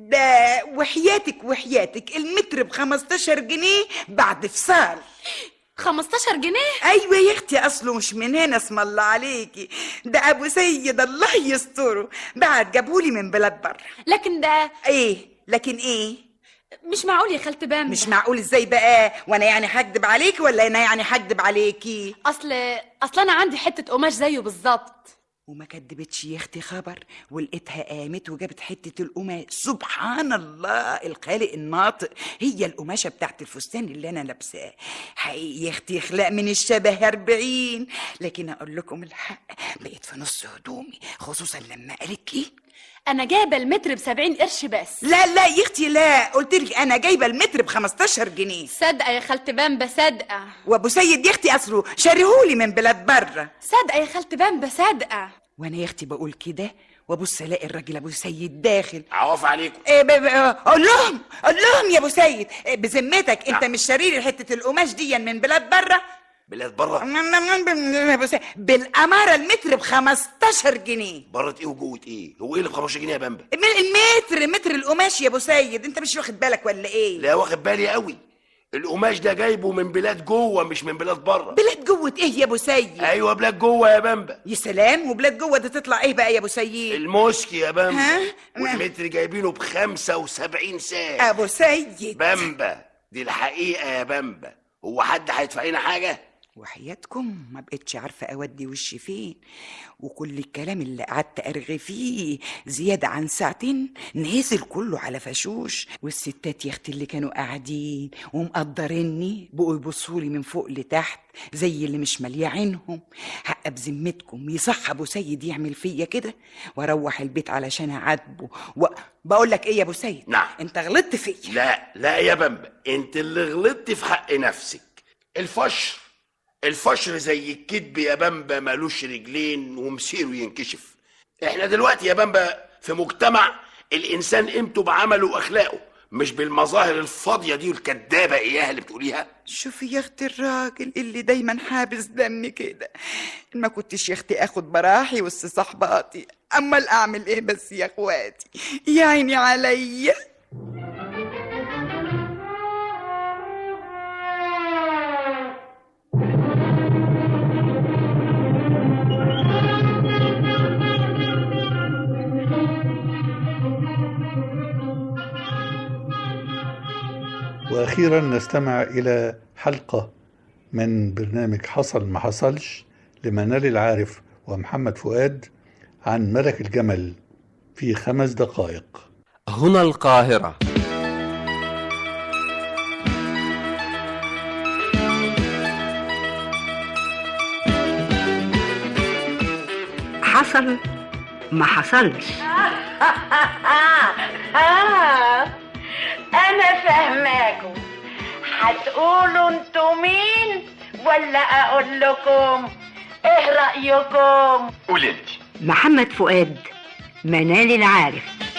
ده وحياتك وحياتك المتر ب خمستاشر جنيه بعد فصال. خمستاشر جنيه؟ ايوه يا اختي اصله مش من هنا اسم الله عليكي، ده ابو سيد الله يستره بعد جابهولي من بلاد بره. لكن ده ايه؟ لكن ايه؟ مش معقول يا خالتي بامبا. مش معقول ازاي بقى؟ وانا يعني هكدب عليكي ولا انا يعني هكدب عليكي؟ اصل اصل انا عندي حته قماش زيه بالظبط. وما كدبتش يا اختي خبر، ولقيتها قامت وجابت حته القماش. سبحان الله الخالق الناطق، هي القماشه بتاعت الفستان اللي انا لابساه. حقيقي يا اختي يخلق من الشبه أربعين، لكن اقول لكم الحق بقيت في نص هدومي، خصوصا لما قالت لي انا جايبه المتر بسبعين قرش بس. لا لا يا اختي لا، قلت لك انا جايبه المتر بخمستاشر جنيه. صادقه يا خالتي بامبا صادقه. وابو سيد يا اختي اصله شاريهولي من بلاد بره. صادقه يا خالتي بامبا صادقه. وانا يا اختي بقول كده وابص الاقي الراجل ابو سيد داخل. عوف عليكم. إيه ب... ب... قول لهم قول لهم يا ابو سيد إيه بذمتك انت مش شاري حته القماش دي من بلاد بره؟ بلاد بره؟ بالاماره المتر ب خمستاشر جنيه. بره ايه وجوه ايه؟ هو ايه اللي ب خمستاشر جنيه يا بامبا؟ المتر متر القماش يا ابو سيد، انت مش واخد بالك ولا ايه؟ لا واخد بالي قوي. القماش ده جايبه من بلاد جوه مش من بلاد بره. بلاد جوه ايه يا ابو سيد؟ ايوه بلاد جوه يا بامبا. يا سلام، وبلاد جوه ده تطلع ايه بقى يا ابو سيد؟ الموسكي يا بامبا. والمتر جايبينه ب خمسة وسبعين ساعة ابو سيد. بامبا دي الحقيقه يا بامبا، هو حد هيدفع لنا حاجه؟ وحياتكم ما بقتش عارفه اودي وشي فين، وكل الكلام اللي قعدت ارغي فيه زياده عن ساعتين نزل كله على فشوش. والستات يا اختي اللي كانوا قاعدين ومقدريني بقوا يبصولي من فوق لتحت زي اللي مش ماليه عينهم. حق بذمتكم يصح ابو سيد يعمل فيا كده واروح البيت علشان اعاتبه و... بقول لك ايه يا ابو سيد؟ نعم. انت غلطت فيا. لا لا يا بامبا، انت اللي غلطت في حق نفسك. الفشر الفشر زي الكدب يا بامبا مالوش رجلين ومسيره ينكشف. احنا دلوقتي يا بامبا في مجتمع الانسان قيمته بعمله واخلاقه مش بالمظاهر الفاضيه دي والكدابه اياها اللي بتقوليها. شوفي يا اختي الراجل اللي دايما حابس دمي كده، ما كنتش يا اختي اخد براحي وسط صحباتي، امال اعمل ايه بس يا اخواتي؟ يا عيني عليا. وأخيرا نستمع إلى حلقة من برنامج حصل ما حصلش لمنال العارف ومحمد فؤاد عن ملك الجمل في خمس دقائق. هنا القاهرة. حصل ما حصلش. انا فاهماكم، هتقولوا انتوا مين ولا اقول لكم؟ ايه رأيكم؟ قول انت. محمد فؤاد، منال العارف.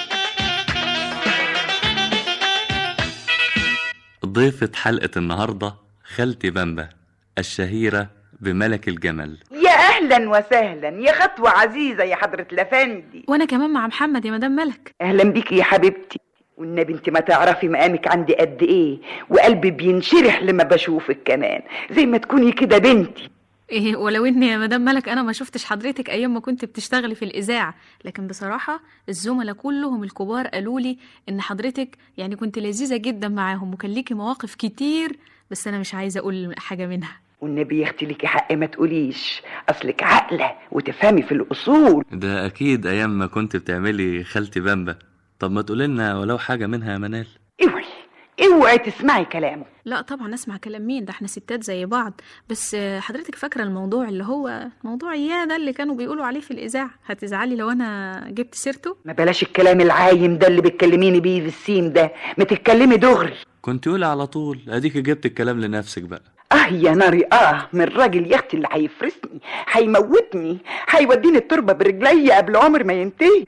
ضيفة حلقة النهاردة خالتي بامبا الشهيرة بملك الجمل. يا اهلا وسهلا، يا خطوة عزيزة يا حضرة الافندي. وانا كمان مع محمد يا مدام ملك. اهلا بيكي يا حبيبتي، والنبي انت ما تعرفي مقامك عندي قد ايه، وقلبي بينشرح لما بشوفك كمان، زي ما تكوني كده بنتي. ايه ولو اني يا مدام ملك انا ما شفتش حضرتك ايام ما كنت بتشتغلي في الاذاعه، لكن بصراحه الزملاء كلهم الكبار قالوا لي ان حضرتك يعني كنت لذيذه جدا معاهم وكان ليكي مواقف كتير، بس انا مش عايزه اقول حاجه منها. والنبي يا اختي ليكي حق ما تقوليش، اصلك عاقله وتفهمي في الاصول. ده اكيد ايام ما كنت بتعملي خالتي بامبا. طب ما تقولي لنا ولو حاجه منها يا منال. اوعي اوعي تسمعي كلامه. لا طبعا اسمع كلام مين، ده احنا ستات زي بعض. بس حضرتك فاكره الموضوع اللي هو موضوع اياه ده اللي كانوا بيقولوا عليه في الاذاعه؟ هتزعلي لو انا جبت سيرته؟ ما بلاش الكلام العايم ده اللي بتكلميني بيه في السيم ده، ما تتكلمي دغري. كنت قولي على طول، اديك جبت الكلام لنفسك بقى. اه يا ناري اه من الراجل يا اختي اللي هيفرسني، هيموتني، هيوديني التربه برجلي قبل عمر ما ينتهي.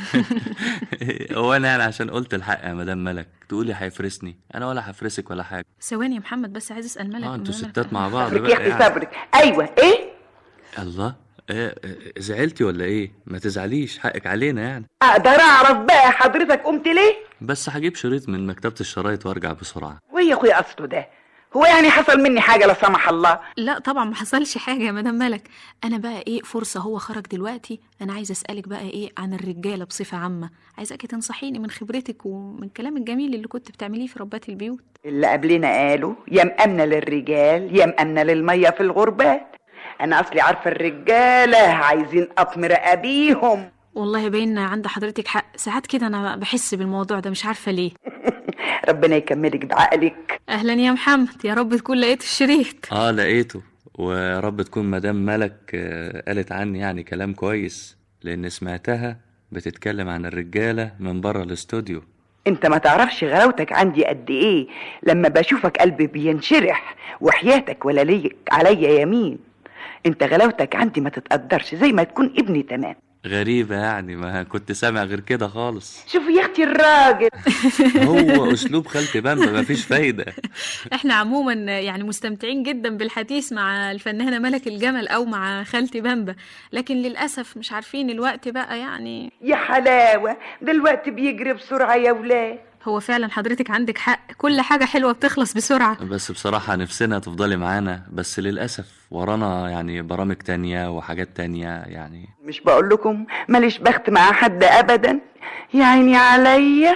هو انا يعني عشان قلت الحق يا مدام ملك تقولي هيفرسني؟ انا ولا هفرسك ولا حاجه. ثواني يا محمد بس عايز اسال ملك. اه انتوا ستات مع بعض بقى. يا اختي صبرك. ايوه ايه؟ الله، إيه زعلتي ولا ايه؟ ما تزعليش، حقك علينا يعني. اقدر اعرف بقى حضرتك قمت ليه؟ بس هجيب شريط من مكتبه الشرايط وارجع بسرعه. ويا اخويا اصله ده هو يعني حصل مني حاجه لا سمح الله؟ لا طبعا ما حصلش حاجه يا مدام ملك. انا بقى ايه فرصه هو خرج دلوقتي، انا عايزه اسالك بقى ايه عن الرجاله بصفه عامه، عايزاكي تنصحيني من خبرتك ومن الكلام الجميل اللي كنت بتعمليه في ربات البيوت. اللي قبلنا قالوا يا مأمنه للرجال يا مأمنه للميه في الغربات. انا اصلي عارفه الرجاله عايزين قطم رقابيهم. والله باين عند حضرتك حق، ساعات كده انا بحس بالموضوع ده مش عارفه ليه. ربنا يكملك بعقلك. اهلا يا محمد، يا رب تكون لقيت الشريط. اه لقيته، ويا رب تكون مدام ملك قالت عني يعني كلام كويس، لان سمعتها بتتكلم عن الرجاله من بره الاستوديو. انت ما تعرفش غلاوتك عندي قد ايه، لما بشوفك قلبي بينشرح، وحياتك ولا ليك عليا يمين. انت غلاوتك عندي ما تتقدرش، زي ما تكون ابني تمام. غريبة يعني، ما كنت سامع غير كده خالص. شوفي يا اختي الراجل. هو اسلوب خالتي بامبا ما فيش فايدة. احنا عموما يعني مستمتعين جدا بالحديث مع الفنانة ملك الجمل او مع خالتي بامبا، لكن للأسف مش عارفين الوقت بقى يعني. يا حلاوة، ده الوقت بيجري بسرعة يا ولاد. هو فعلا حضرتك عندك حق، كل حاجة حلوة بتخلص بسرعة. بس بصراحة نفسنا تفضلي معانا، بس للأسف ورانا يعني برامج تانية وحاجات تانية يعني. مش بقول لكم ماليش بخت مع حد أبدا، يا عيني عليا.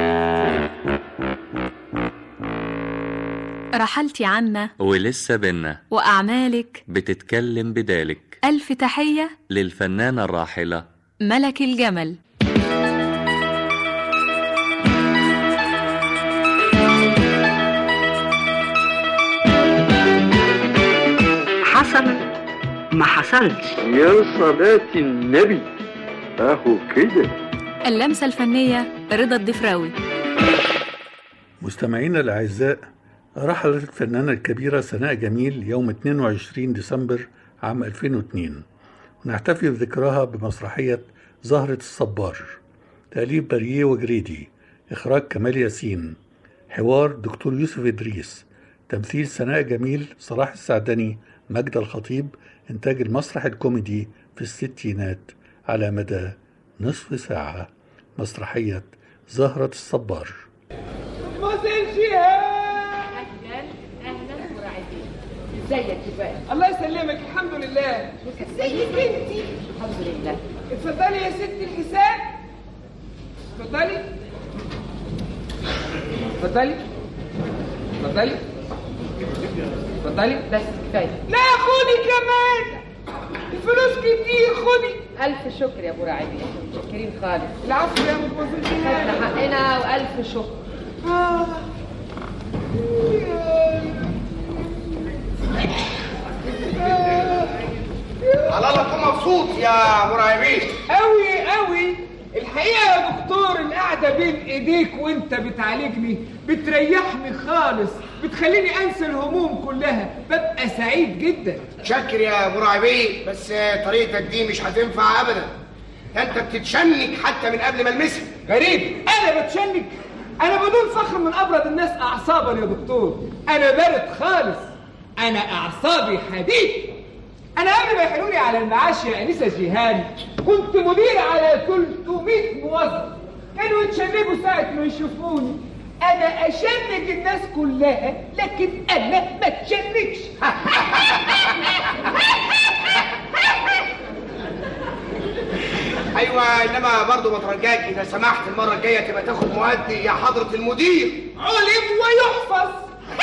رحلتي عنا ولسه بينا، وأعمالك بتتكلم بدالك. ألف تحية للفنانة الراحلة ملك الجمل. حصل ما حصلش. يا صلاة النبي، اهو كده. اللمسة الفنية رضا الدفراوي. مستمعينا الأعزاء، رحلت الفنانة الكبيرة سناء جميل يوم اثنين وعشرين ديسمبر عام ألفين واثنين، ونحتفي بذكراها بمسرحية زهرة الصبار، تأليف بريه وجريدي، إخراج كمال ياسين، حوار دكتور يوسف إدريس، تمثيل سناء جميل، صلاح السعدني، مجد الخطيب، إنتاج المسرح الكوميدي في الستينات على مدى نصف ساعة. مسرحية زهرة الصبار. مازال شهاب. اهلا اهلا وراعدين. ازيك كفايه؟ الله يسلمك. الحمد لله. ازيك انتي؟ الحمد لله. اتفضلي يا ستي الحساب. اتفضلي اتفضلي. اتفضلي اتفضلي. بس كفايه. لا خدي كمان، الفلوس كتير، خدي. الف شكر يا ابو راعي، متشكرين خالص. العفو يا مدموزيل جيهان، خدنا حقنا والف شكر. آه. على الله تكون مبسوط يا مراقبين. قوي قوي الحقيقه يا دكتور، القعده بين ايديك وانت بتعالجني بتريحني خالص، بتخليني انسى الهموم كلها، ببقى سعيد جدا. شكر يا مراقبين، بس طريقتك دي مش هتنفع ابدا. انت بتتشنج حتى من قبل ما المسك. غريب، انا بتشنج؟ انا بدون فخر من ابرد الناس اعصابا يا دكتور، انا بارد خالص، انا اعصابي حديد. انا قبل ما يحلولي على المعاش يا انسه جيهان كنت مدير على ثلاثمائة موظف، كانوا يتشنجوا ساعه ما يشوفوني. انا اشنج الناس كلها لكن انا ما اتشنجش. ايوه، انما برضه بترجاك اذا سمحت المره الجايه تبقى تاخد مؤدي يا حضره المدير. علم ويحفظ.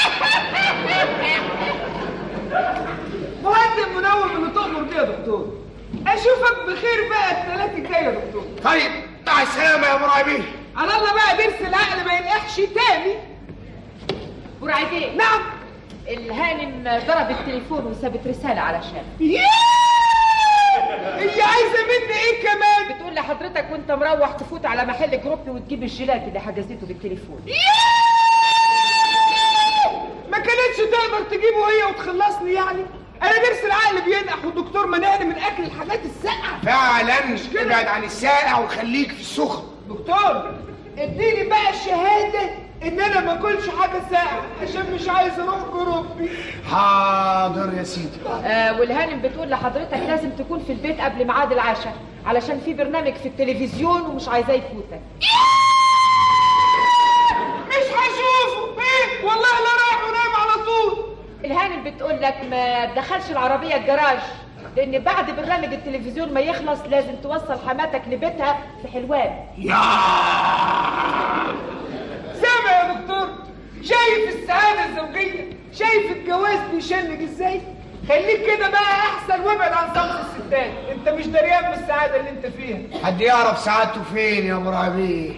مهندم منور اللي تؤمر بيه يا دكتور. اشوفك بخير بقى الثلاث الجاي يا دكتور. طيب مع السلامه يا مراقبين. على الله بقى درس العقل ما ينقحش تاني. برعيدين. نعم. الهانم ضرب التليفون وسابت رساله علشان. ياه، هي عايزه مني ايه كمان؟ بتقول لحضرتك وانت مروح تفوت على محل جروبي وتجيب الجيلات اللي حجزته بالتليفون. ما كانتش تقدر تجيبه هي وتخلصني يعني؟ انا درس العقل بينقح والدكتور منعني من اكل الحاجات الساقعه. فعلا مش ابعد عن الساقع وخليك في السخن. دكتور اديني بقى الشهاده ان انا ما اكلش حاجه ساقعه عشان مش عايز اروح جروبي. حاضر يا سيدي. آه والهانم بتقول لحضرتك لازم تكون في البيت قبل ميعاد العشاء علشان في برنامج في التلفزيون ومش عايزاه يفوتك. مش هشوفه. ايه والله لا رايح ونايم على طول. الهانم بتقول لك ما تدخلش العربيه الجراج لان بعد برنامج التلفزيون ما يخلص لازم توصل حماتك لبيتها في حلوان. يا سامع يا دكتور؟ شايف السعاده الزوجيه؟ شايف الجواز بيشنج ازاي؟ خليك كده بقى احسن وابعد عن صمت الستات، انت مش دريان بالسعاده اللي انت فيها. حد يعرف سعادته فين يا مراقبين؟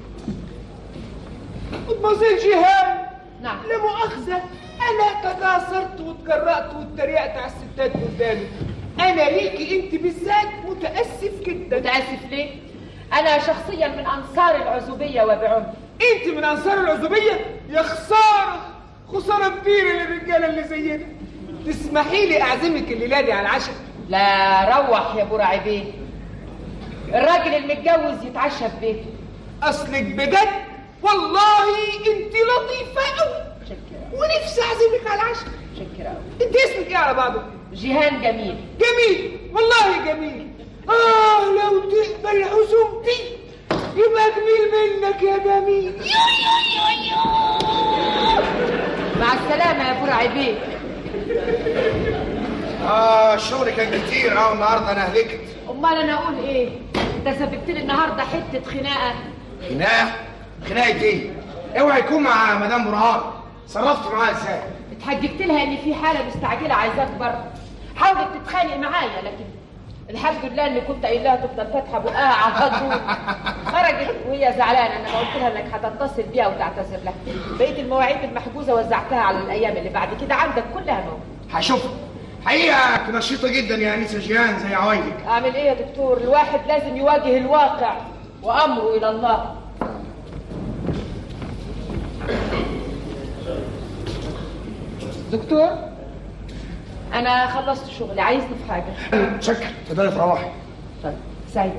مدموزيل جيهان. نعم. لا مؤاخذه، انا تجاسرت واتجرأت واتريقت على الستات قدامي. انا ليكي انت بالذات متاسف جدا. متاسف ليه؟ انا شخصيا من انصار العزوبيه وبعنف. انت من انصار العزوبيه؟ يا خساره، خساره كبيره للرجاله اللي زينا. تسمحي لي اعزمك الليله دي على العشاء؟ لا روح يا ابو رعيبيه، الراجل المتجوز يتعشى في بيته. اصلك بجد والله انت لطيفه قوي، ونفسي اعزمك على العشاء. شكرا قوي. انت اسمك ايه على بعضه؟ جيهان جميل. جميل والله جميل. اه لو تقبل عزومتي يبقى جميل منك يا جميل. مع السلامه يا ابو رعيبيه. اه الشغل كان كتير اه النهارده، انا هلكت. امال انا اقول ايه؟ انت سببت لي النهارده حته خناقه. خناقه؟ خناقه ايه؟ اوعى يكون مع مدام برهان. صرفت معاها ازاي؟ اتحججت لها ان في حاله مستعجله عايزاك بره، حاولت تتخانق معايا لكن الحمد لله اني كنت قايل لها تفضل فاتحه بقها على طول. خرجت وهي زعلانه، انا قلت لها انك هتتصل بيها وتعتذر لها. بقيه المواعيد المحجوزه وزعتها على الايام اللي بعد كده عندك كلها موجوده. هشوفها. حقيقه نشيطه جدا يا انسه جيهان زي عوايدك. اعمل ايه يا دكتور؟ الواحد لازم يواجه الواقع وامره الى الله. دكتور انا خلصت شغلي، عايزني في حاجه؟ شكرا، تقدري تروحي. طيب سعيده.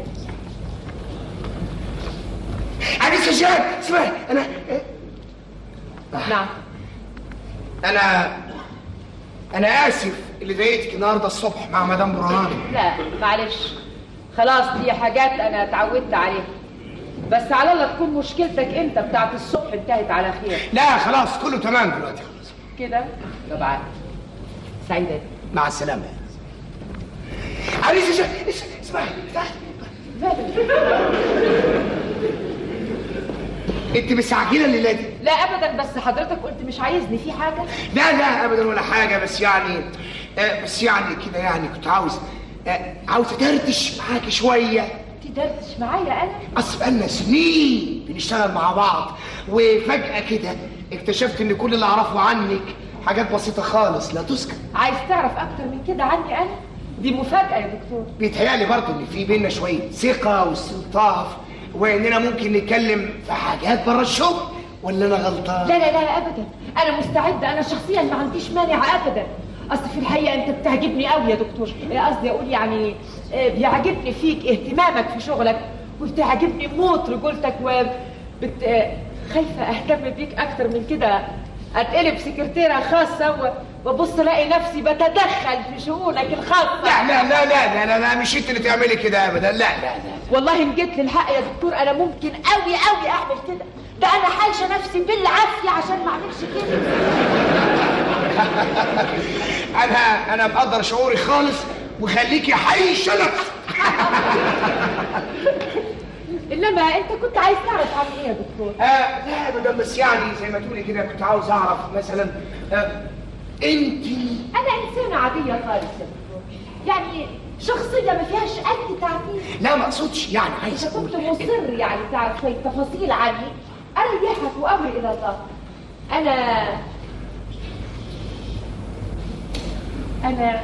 انسه جيهان اسمعي، انا نعم. انا انا اسف اللي ضايقتك النهارده الصبح مع مدام برهان. لا معلش، خلاص دي حاجات انا اتعودت عليها، بس على الله تكون مشكلتك انت بتاعت الصبح انتهت على خير. لا خلاص كله تمام دلوقتي خلاص كده. طبعا سعيده. مع السلامه. انسه جيهان اسمعي. انت مستعجله الليله دي؟ لا ابدا، بس حضرتك قلت مش عايزني في حاجه. لا لا ابدا ولا حاجه، بس يعني آه بس يعني كده يعني كنت عاوز آه عاوز ادردش معاكي شويه. تدردش معايا انا؟ اصل بقالنا سنين بنشتغل مع بعض، وفجاه كده اكتشفت ان كل اللي اعرفه عنك حاجات بسيطه خالص لا تذكر. عايز تعرف اكتر من كده عني انا؟ دي مفاجاه يا دكتور. بيتهيألي برضه ان في بينا شويه ثقه واستلطاف، واننا ممكن نتكلم في حاجات بره الشغل، ولا انا غلطان؟ لا لا لا ابدا، انا مستعده، انا شخصيا ما عنديش مانع ابدا. اصل في الحقيقه انت بتعجبني قوي يا دكتور، قصدي اقول يعني بيعجبني فيك اهتمامك في شغلك، وبتعجبني موت رجولتك، وبت خايفه اهتم بيك اكتر من كده اتقلب سكرتيره خاصه وابص الاقي نفسي بتدخل في شؤونك الخاصه. لا لا لا لا لا لا مش انت اللي تعملي كده ابدا. لا لا لا والله ان جيت للحق يا دكتور انا ممكن قوي قوي اعمل كده، ده انا حايشه نفسي بالعافيه عشان ما اعملش كده. انا انا مقدر شعوري خالص، وخليكي حايشه نفسك. انما انت كنت عايز تعرف عن ايه يا دكتور؟ آه لا ابدا، بس يعني زي ما تقولي كده كنت عاوز اعرف مثلا آه انت. انا انسانه عاديه خالص يا دكتور، يعني شخصيه ما فيهاش اي تعقيد. لا ما اقصدش، يعني عايز اقول كنت مصر يعني تعرف شويه تفاصيل عني اريحك وامري الى الله. انا انا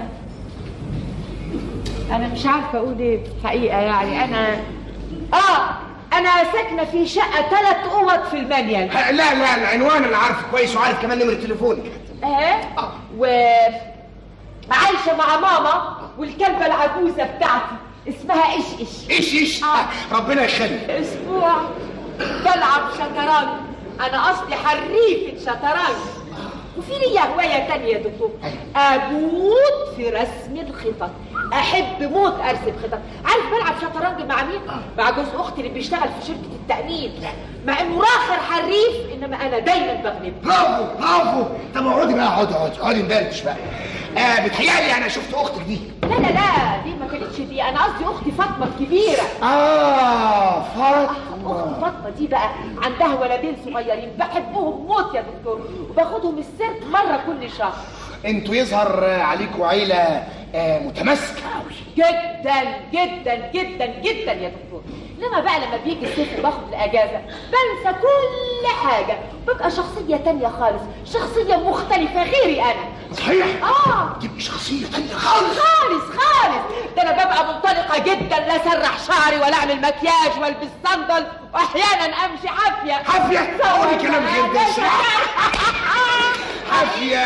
انا مش عارفه اقول ايه حقيقه، يعني انا اه انا ساكنه في شقه ثلاث اوض في المنيل. لا لا العنوان انا عارفه كويس، وعارف كمان نمره تليفونك. اه و عايشه مع ماما والكلبه العجوزه بتاعتي اسمها ايش ايش ايش ايش آه. ربنا يخليك. اسبوع بلعب شطرنج، انا اصلي حريفه شطرنج، وفي لي هوايه تانية يا دكتور، اموت في رسم الخطط، احب موت ارسم خطط. عارف بلعب شطرنج مع مين؟ مع جوز اختي اللي بيشتغل في شركه التامين، مع انه راخر حريف انما انا دايما بغلب. برافو برافو. طب اقعدي بقى، اقعدي اقعدي اقعدي ندردش بقى. آه بتهيألي انا شفت اختك دي. لا لا لا دي ما كانتش دي، انا قصدي اختي فاطمه الكبيره. اه فاطمه. اختي فاطمه دي بقى عندها ولدين صغيرين بحبهم موت يا دكتور، وباخدهم السيرك مره كل شهر. انتوا يظهر عليكم عيله آه متماسكه قوي. جدا جدا جدا جدا يا دكتور. انما بقى لما بيجي الصيف وباخد الاجازه بنسى كل حاجه، ببقى شخصيه تانية خالص، شخصيه مختلفه غيري انا. صحيح؟ اه تبقي شخصيه تانية خالص خالص خالص. ده انا ببقى منطلقه جدا، لا اسرح شعري ولا اعمل مكياج والبس صندل، واحيانا امشي حافيه. حافيه؟ قولي كلام غير ده. حافيه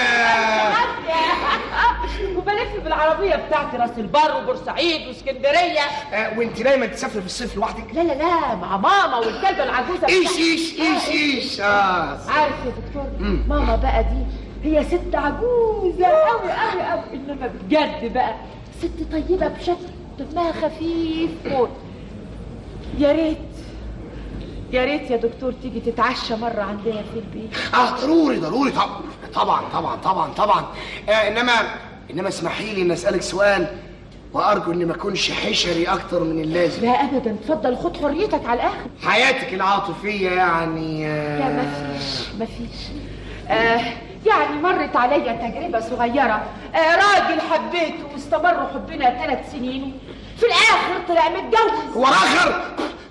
وبلف بالعربيه بتاعتي راس البر وبورسعيد واسكندريه. آه وانت دايما تسافري في الصيف لوحدك؟ لا لا لا مع ماما والكلبه العجوزه. ايش ايش ايش ايش اه عارف يا دكتور مم. ماما بقى دي هي ست عجوزه قوي قوي قوي، انما بجد بقى ست طيبه بشكل، دمها خفيف موت. يا ريت يا ريت يا دكتور تيجي تتعشى مره عندنا في البيت. اه ضروري ضروري طبعا طبعا طبعا طبعا طبعا. آه انما انما اسمحي لي ان اسالك سؤال، وارجو اني ما اكونش حشري اكتر من اللازم. لا ابدا، اتفضل خد حريتك على الاخر. حياتك العاطفيه يعني آه لا مفيش مفيش آه يعني مرت عليا تجربه صغيره، آه راجل حبيته واستمر حبنا ثلاث سنين، في الاخر طلع متجوز. وراخر؟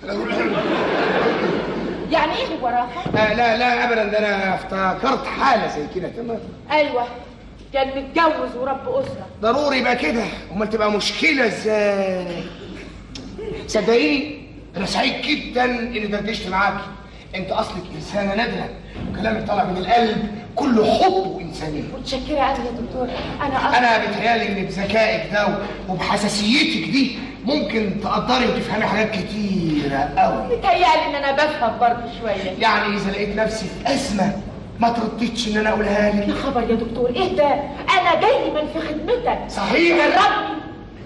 يعني ايه هو راخر؟ آه لا لا ابدا، ده انا افتكرت حاله زي كده. تمام ايوه كان متجوز ورب اسره. ضروري يبقى كده، امال تبقى مشكله ازاي؟ صدقيني انا سعيد جدا اني دردشت معاكي، انت اصلك انسانه نادره، وكلامك طالع من القلب كله حب وانسانيه. متشكره قوي يا دكتور. انا أصلاً انا بيتهيألي ان بذكائك ده وبحساسيتك دي ممكن تقدري وتفهمي حاجات كتيره قوي. بيتهيألي ان انا بفهم برضه شويه. يعني اذا لقيت نفسي في ازمه ما تردتش ان انا اقولها لك. يا خبر يا دكتور ايه ده؟ انا دايما في خدمتك. صحيح. جربني.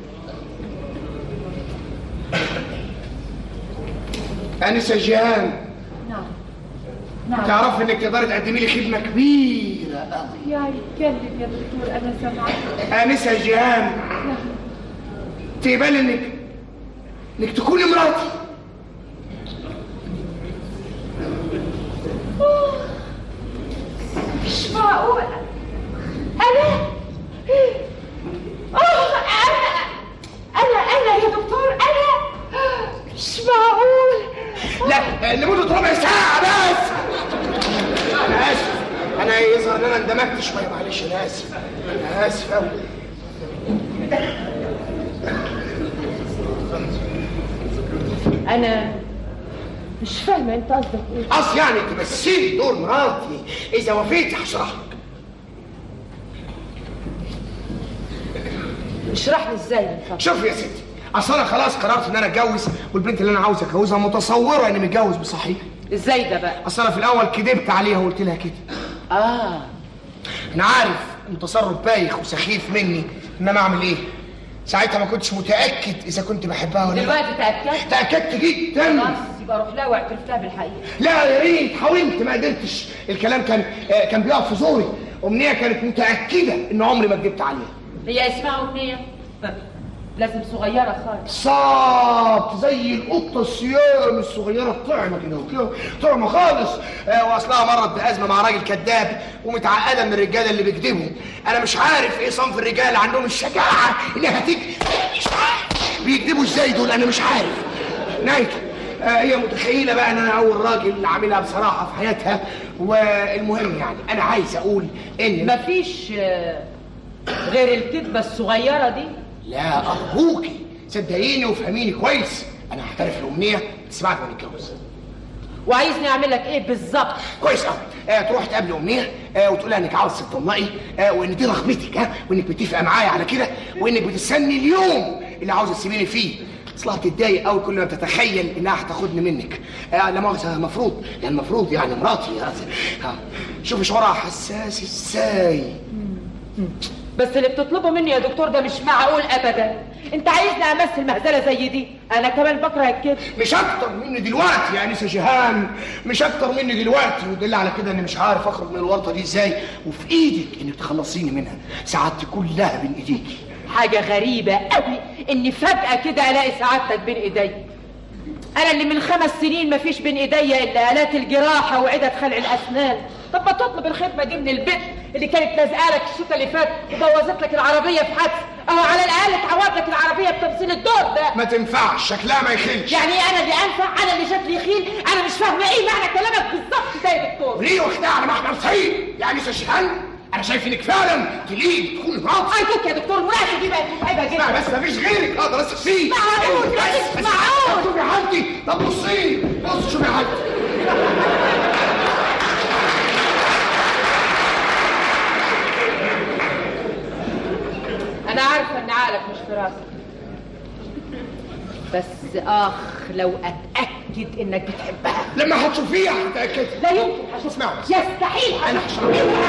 انسه جيهان. نعم نعم. تعرفي انك تقدري تقدمي لي خدمه كبيره قوي. يا يتكلم يا دكتور انا سامعك. انسه جيهان. نعم. تقبلي انك انك تكوني مراتي؟ انا يظهر ان انا اندمجت شويه، معلش انا اسف انا اسف قوي. انا مش فاهمه انت قصدك ايه. قصدي يعني تمثلي دور مراتي، اذا وافقتي هشرح لك. اشرح لي ازاي من فضلك. شوف يا ستي، اصل انا خلاص قررت ان انا اتجوز، والبنت اللي انا عاوز اتجوزها متصوره اني متجوز بصحيح. ازاي ده بقى؟ اصل انا في الاول كدبت عليها وقلت لها كده. اه انا عارف ان تصرف بايخ وسخيف مني، انما اعمل ايه؟ ساعتها ما كنتش متاكد اذا كنت بحبها ولا لا. دلوقتي تاكدت؟ تاكدت جدا. خلاص يبقى روح لها واعترف لها بالحقيقه. لا يا ريت، حاولت ما قدرتش، الكلام كان آه كان بيقف في زوري. امنيه كانت متاكده ان عمري ما كدبت عليها. هي اسمها امنيه؟ لازم صغيره خالص. صابت زي القطه الصيام الصغيره الطعمه كده وكده، طعمه خالص. آه واصلها مرت بازمه مع راجل كذاب ومتعقده من الرجاله اللي بيكذبوا. انا مش عارف ايه صنف الرجاله اللي عندهم الشجاعه اللي هتيجي، مش عارف بيكذبوا ازاي دول، انا مش عارف. نهايته آه هي متخيله بقى ان انا اول راجل عاملها بصراحه في حياتها. والمهم يعني انا عايز اقول ان مفيش آه غير الكذبه الصغيره دي. لا ارجوكي صدقيني وافهميني كويس، انا هعترف لامنيه بس بعد ما نتجوز. وعايزني اعمل لك ايه بالظبط؟ كويس قوي. آه تروح تقابل امنيه آه وتقول لها انك عاوز تطلقي، آه وان دي رغبتك، ها آه وانك متفقه معايا على كده، وانك بتستني اليوم اللي عاوزه تسيبيني فيه. اصلها تتضايق قوي كل ما تتخيل انها هتاخدني منك. آه لا مؤاخذه، المفروض يعني المفروض يعني مراتي. آه شوفي شعورها حساس ازاي. بس اللي بتطلبه مني يا دكتور ده مش معقول ابدا. انت عايزني امثل مهزله زي دي؟ انا كمان بكره الكذب. مش اكتر مني دلوقتي يا انسه جيهان، مش اكتر مني دلوقتي. ودل على كده اني مش عارف اخرج من الورطه دي ازاي، وفي ايدك انك تخلصيني منها. سعادتي كلها بين ايديكي. حاجه غريبه قوي اني فجاه كده الاقي سعادتك بين ايدي. انا اللي من خمس سنين مفيش بين ايديا الا الات الجراحه وعدد خلع الاسنان. طب ما تطلب الخدمه دي من البنت اللي كانت لازقه لك الشتاء اللي فات وبوظت لك العربيه في حادث، اهو على الاقل تعوض لك العربيه بتمثيل الدور ده. ما تنفعش، شكلها ما يخلش. يعني انا اللي انفع؟ انا اللي شكلي يخيل؟ انا مش فاهمه ايه معنى كلامك بالظبط زي الدكتور. ليه واخدها على محمد سعيد يا انسه جيهان؟ انا شايف انك فعلا تليق تكون مراتي. ارجوك يا دكتور، المناقشه دي بقت متعبه جدا. اسمع بس، مفيش غيرك اقدر اثق فيه. معقول بس معقول. شوفي حالتي، طب بصي بص شوفي حالتي. انا عارفه ان عقلك مش في راسك، بس اخ لو اتاكد انك بتحبها. لما هتشوفيها هتاكد. لا يمكن هشوف. اسمعي يستحيل. انا هشوفها.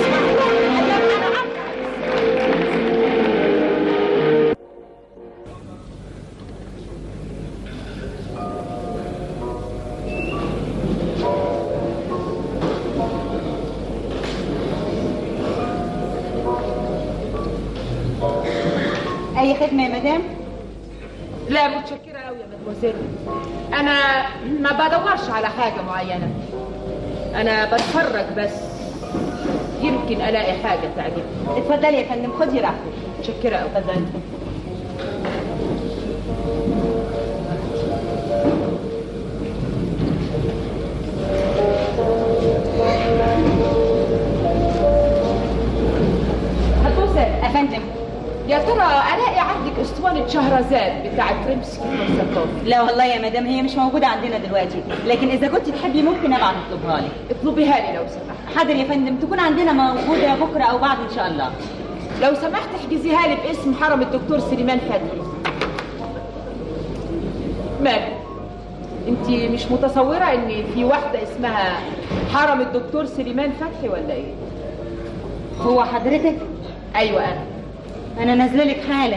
اي خدمه يا مدام؟ لا متشكره قوي يا مدموزيل، انا ما بدورش على حاجه معينه، انا بتفرج بس يمكن الاقي حاجه تعجبني. اتفضلي يا فندم، خدي راحتك. متشكره قوي. اتفضلي. هتوصل افندم. يا ترى الاقي عندك اسطوانه شهرزاد بتاعت رمسكي كورساكوف؟ لا والله يا مدام، هي مش موجوده عندنا دلوقتي، لكن اذا كنت تحبي ممكن ابعت اطلبها لك. اطلبيها لي لو سمحت. حاضر يا فندم، تكون عندنا موجوده بكره او بعد ان شاء الله. لو سمحت احجزيها لي باسم حرم الدكتور سليمان فتحي. مالك انت مش متصوره ان في واحده اسمها حرم الدكتور سليمان فتحي ولا ايه؟ هو حضرتك؟ ايوه انا. انا نازله لك حالا.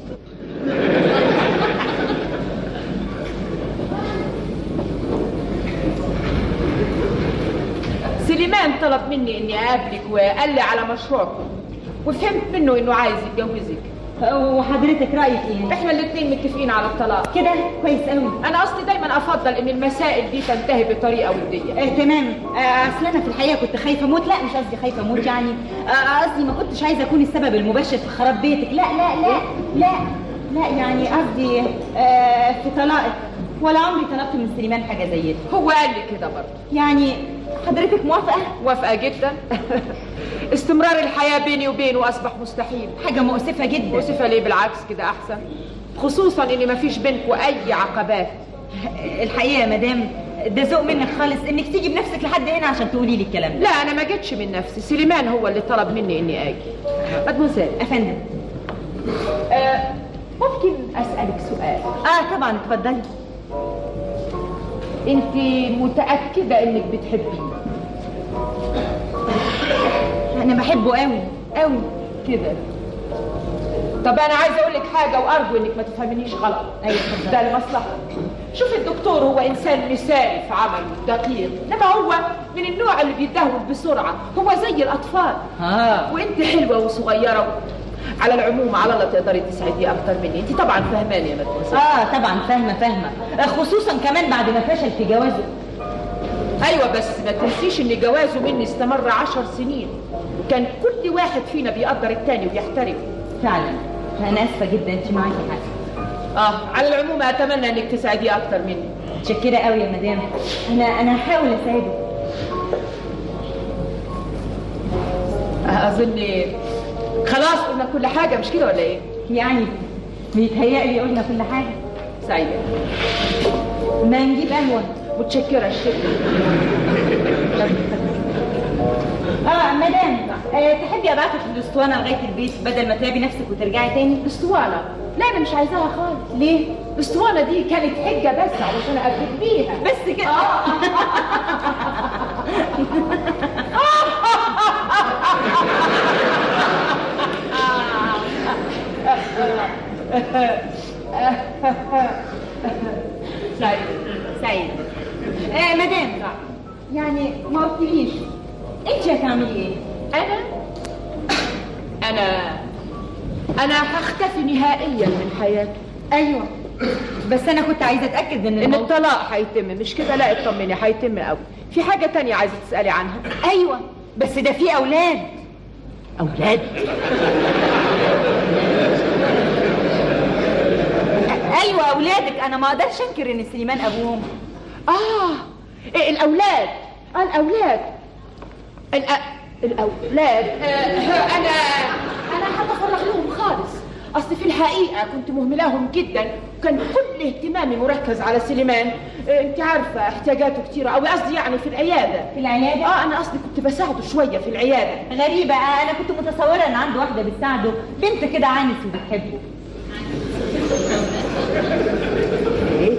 سليمان طلب مني اني اقابلك وقال لي على مشروعكم، وفهمت منه انه عايز يتجوزك. وحضرتك رايك ايه؟ احنا الاثنين متفقين على الطلاق. كده كويس قوي. انا اصلي دايما افضل ان المسائل دي تنتهي بطريقه وديه. اه تمام. آه اصل انا في الحقيقه كنت خايفه اموت. لا مش قصدي خايفه اموت يعني، آه قصدي ما كنتش عايزه اكون السبب المباشر في خراب بيتك. لا لا لا لا لا يعني قصدي آه في طلاقك. ولا عمري طلبت من سليمان حاجه زي دي. هو قال لي كده برضه. يعني حضرتك موافقه؟ موافقه جدا. استمرار الحياه بيني وبينه اصبح مستحيل. حاجه مؤسفه جدا. مؤسفه ليه؟ بالعكس كده احسن، خصوصا ان مفيش بينكم اي عقبات. الحقيقه يا مدام ده ذوق منك خالص انك تيجي بنفسك لحد هنا عشان تقولي لي الكلام ده. لا انا ما جيتش من نفسي، سليمان هو اللي طلب مني اني اجي. مدموزيل افندم، آه ممكن اسالك سؤال؟ اه طبعا اتفضلي. انت متاكده انك بتحبيه؟ انا بحبه قوي قوي كده. طب انا عايزه اقول لك حاجه وارجو انك ما تفهمنيش غلط. ايوه ده المصلحه. شوف الدكتور هو انسان مثالي في عمله، دقيق، انما هو من النوع اللي بيتدهور بسرعه، هو زي الاطفال. اه وانت حلوه وصغيره. على العموم على الله تقدري تساعديه اكتر مني، انت طبعا فهماني يا مدموزيل. اه طبعا فاهمه فاهمه، خصوصا كمان بعد ما فشل في جوازه. ايوه بس ما تنسيش ان جوازه مني استمر عشر سنين، كان كل واحد فينا بيقدر التاني ويحترمه. فعلا انا اسفه جدا، انت معاكي حق. اه على العموم اتمنى انك تساعديه اكتر مني. متشكره قوي يا مدام، انا انا هحاول اساعده. اظن خلاص قلنا كل حاجه، مش كده ولا ايه؟ يعني بيتهيألي قلنا كل حاجه. سعيده. ما نجيب قهوه؟ متشكره الشكر. اه مدام، آه تحبي ابعتك الاسطوانه لغايه البيت بدل ما تلعبي نفسك وترجعي تاني؟ اسطوانه؟ لا انا مش عايزاها خالص. ليه؟ الاسطوانه دي كانت حجه بس علشان اكد بيها بس كده. سعيد سعيد. آه مدام، يعني ما قلتليش انت هتعملي ايه؟ انا انا انا هختفي نهائيا من حياتي. ايوه بس انا كنت عايزه اتاكد ان ان الطلاق هيتم، مش كده؟ لا اطمني هيتم قوي. في حاجه تانية عايزه تسالي عنها؟ ايوه بس ده في اولاد. اولاد؟ ايوه اولادك، انا ما اقدرش انكر ان سليمان ابوهم. اه إيه الاولاد؟ اه الاولاد الأ... الاولاد آه انا انا هتفرغ لهم خالص. اصل في الحقيقه كنت مهملاهم جدا، كان كل اهتمامي مركز على سليمان. آه انت عارفه احتياجاته كتيره قوي، قصدي يعني في العياده. في العياده؟ اه انا قصدي كنت بساعده شويه في العياده. غريبه، انا كنت متصوره ان عنده واحده بتساعده، بنت كده عانس وبتحبه. ايه؟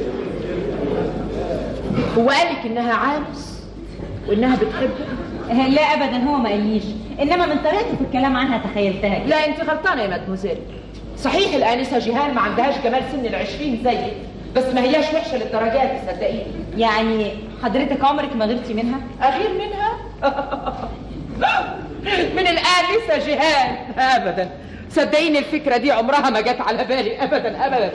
هو قالك انها عانس وانها بتحبه؟ لا ابدا، هو ما قاليش، انما من طريقته في الكلام عنها تخيلتها كده. لا انت غلطانه يا مدموزيل. صحيح الانسه جيهان ما عندهاش جمال سن العشرين زيك، بس ما هياش وحشه للدرجات دي صدقيني. يعني حضرتك عمرك ما غيرتي منها؟ اغير منها؟ من الانسه جيهان؟ ابدا صدقيني الفكره دي عمرها ما جت على بالي ابدا ابدا.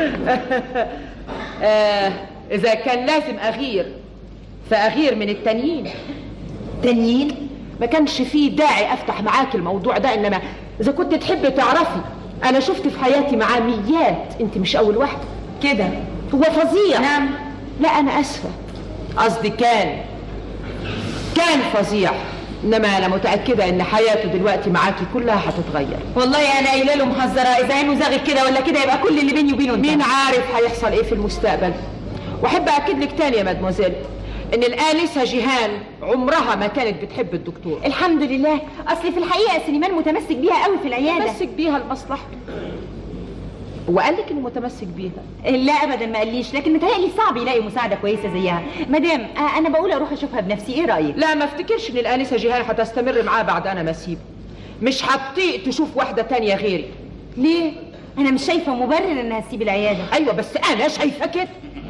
آه اذا كان لازم اغير فاغير من التانيين. تانيين؟ ما كانش فيه داعي افتح معاك الموضوع ده، انما اذا كنت تحبي تعرفي انا شفت في حياتي معاه ميات، انت مش اول واحده. كده هو فظيع. نعم. لا انا اسفه، قصدي كان كان فظيع، انما انا متاكده ان حياته دلوقتي معاكي كلها هتتغير. والله انا قايله له محذره، اذا عينه زاغت كده ولا كده يبقى كل اللي بيني وبينه انتهى. مين عارف هيحصل ايه في المستقبل. واحب اكد لك تاني يا مدموزيل ان الانسه جيهان عمرها ما كانت بتحب الدكتور. الحمد لله، اصل في الحقيقه سليمان متمسك بيها قوي في العياده. متمسك بيها لمصلحته. هو قال لك انه متمسك بيها؟ لا ابدا ما قاليش، لكن متهيألي صعب يلاقي مساعده كويسه زيها. مدام انا بقول اروح اشوفها بنفسي، ايه رايك؟ لا ما افتكرش ان الانسه جيهان هتستمر معاه بعد انا ما اسيبه. مش هتطيق تشوف واحده تانية غيري. ليه؟ انا مش شايفه مبرر انها تسيب العياده. ايوه بس انا شايفه كده.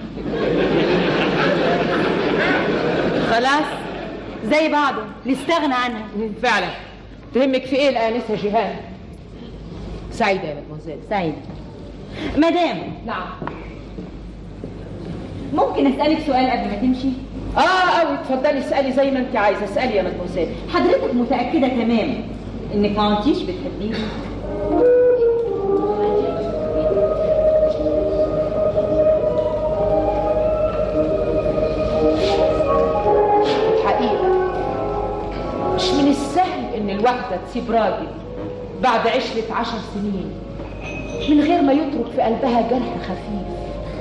خلاص زي بعضه نستغنى عنها. فعلا. تهمك في ايه الانسه جيهان؟ سعيده يا مدموزيل. سعيده. مدام. نعم. ممكن اسالك سؤال قبل ما تمشي؟ اه قوي اتفضلي اسالي زي ما انت عايزه. اسالي يا مدموزيل. حضرتك متاكده تمام انك ما عدتيش بتحبيه؟ الحقيقه من السهل ان الواحدة تسيب راجل بعد عشرة عشر سنين من غير ما يترك في قلبها جرح خفيف.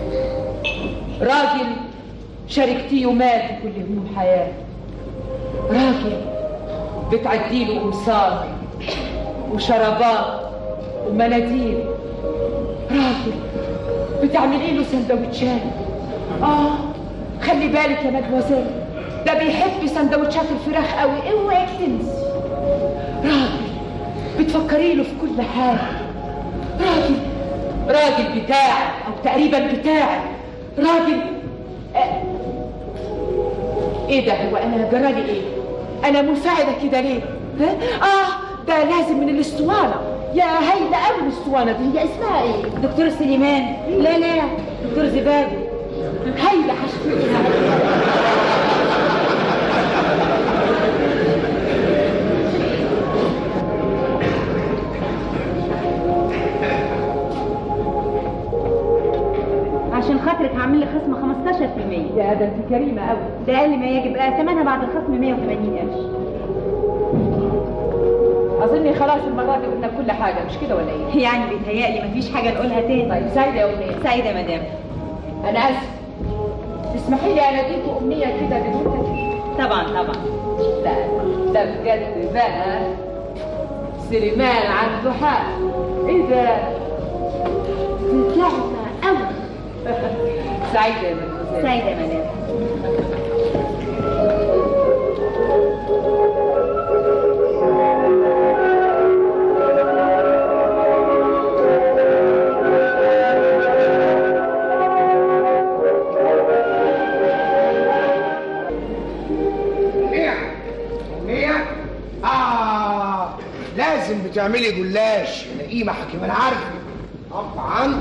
راجل شاركتيه ومات كل هموم حياته، راجل بتعديله قمصان وشرابات ومناديل، راجل بتعملي له سندوتشات. اه خلي بالك يا مدموزيل، ده بيحب سندوتشات الفراخ قوي، اوعي تنسي. راجل بتفكري له في كل حاجه، راجل راجل بتاعك او تقريبا بتاعك، راجل آه. ايه ده؟ هو انا جرالي ايه؟ انا منفعله كده ليه؟ ها؟ اه ده لازم من الاسطوانه. يا هايله قوي الاسطوانه دي، هي اسمها ايه؟ دكتور سليمان؟ لا لا دكتور زبادي. هايله حشفتها. عشان خاطرك هعمل لك خصم خمستاشر في المية. يا ده انت كريمه قوي. ده اقل ما يجب. آه ثمنها بعد الخصم مية وثمانين قرش. اظن خلاص المره دي قلنا كل حاجه، مش كده ولا ايه؟ يعني بيتهيألي مفيش حاجه نقولها تاني. طيب سعيده يا امنيه. سعيده يا مدام. انا اسف، تسمحي لي اناديكوا امنيه كده بدون تكليف؟ طبعا طبعا. لا ده بجد بقى سليمان عنده حق. ايه ده؟ بتاعنا قوي. سعيده يا مدام. سعيده يا مدام. بتعملي جلاش يا نقيمه حكيم، انا عارف طبعا.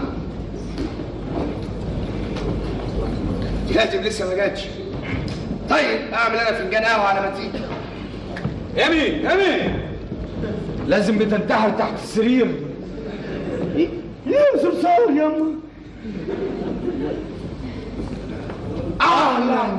كاتب لسه ما جاتش. طيب اعمل انا فنجان قهوه على ما تيجي. ايمي ايمي لازم بتنتحر تحت السرير. ايه يا صرصار ياما؟ اهلا.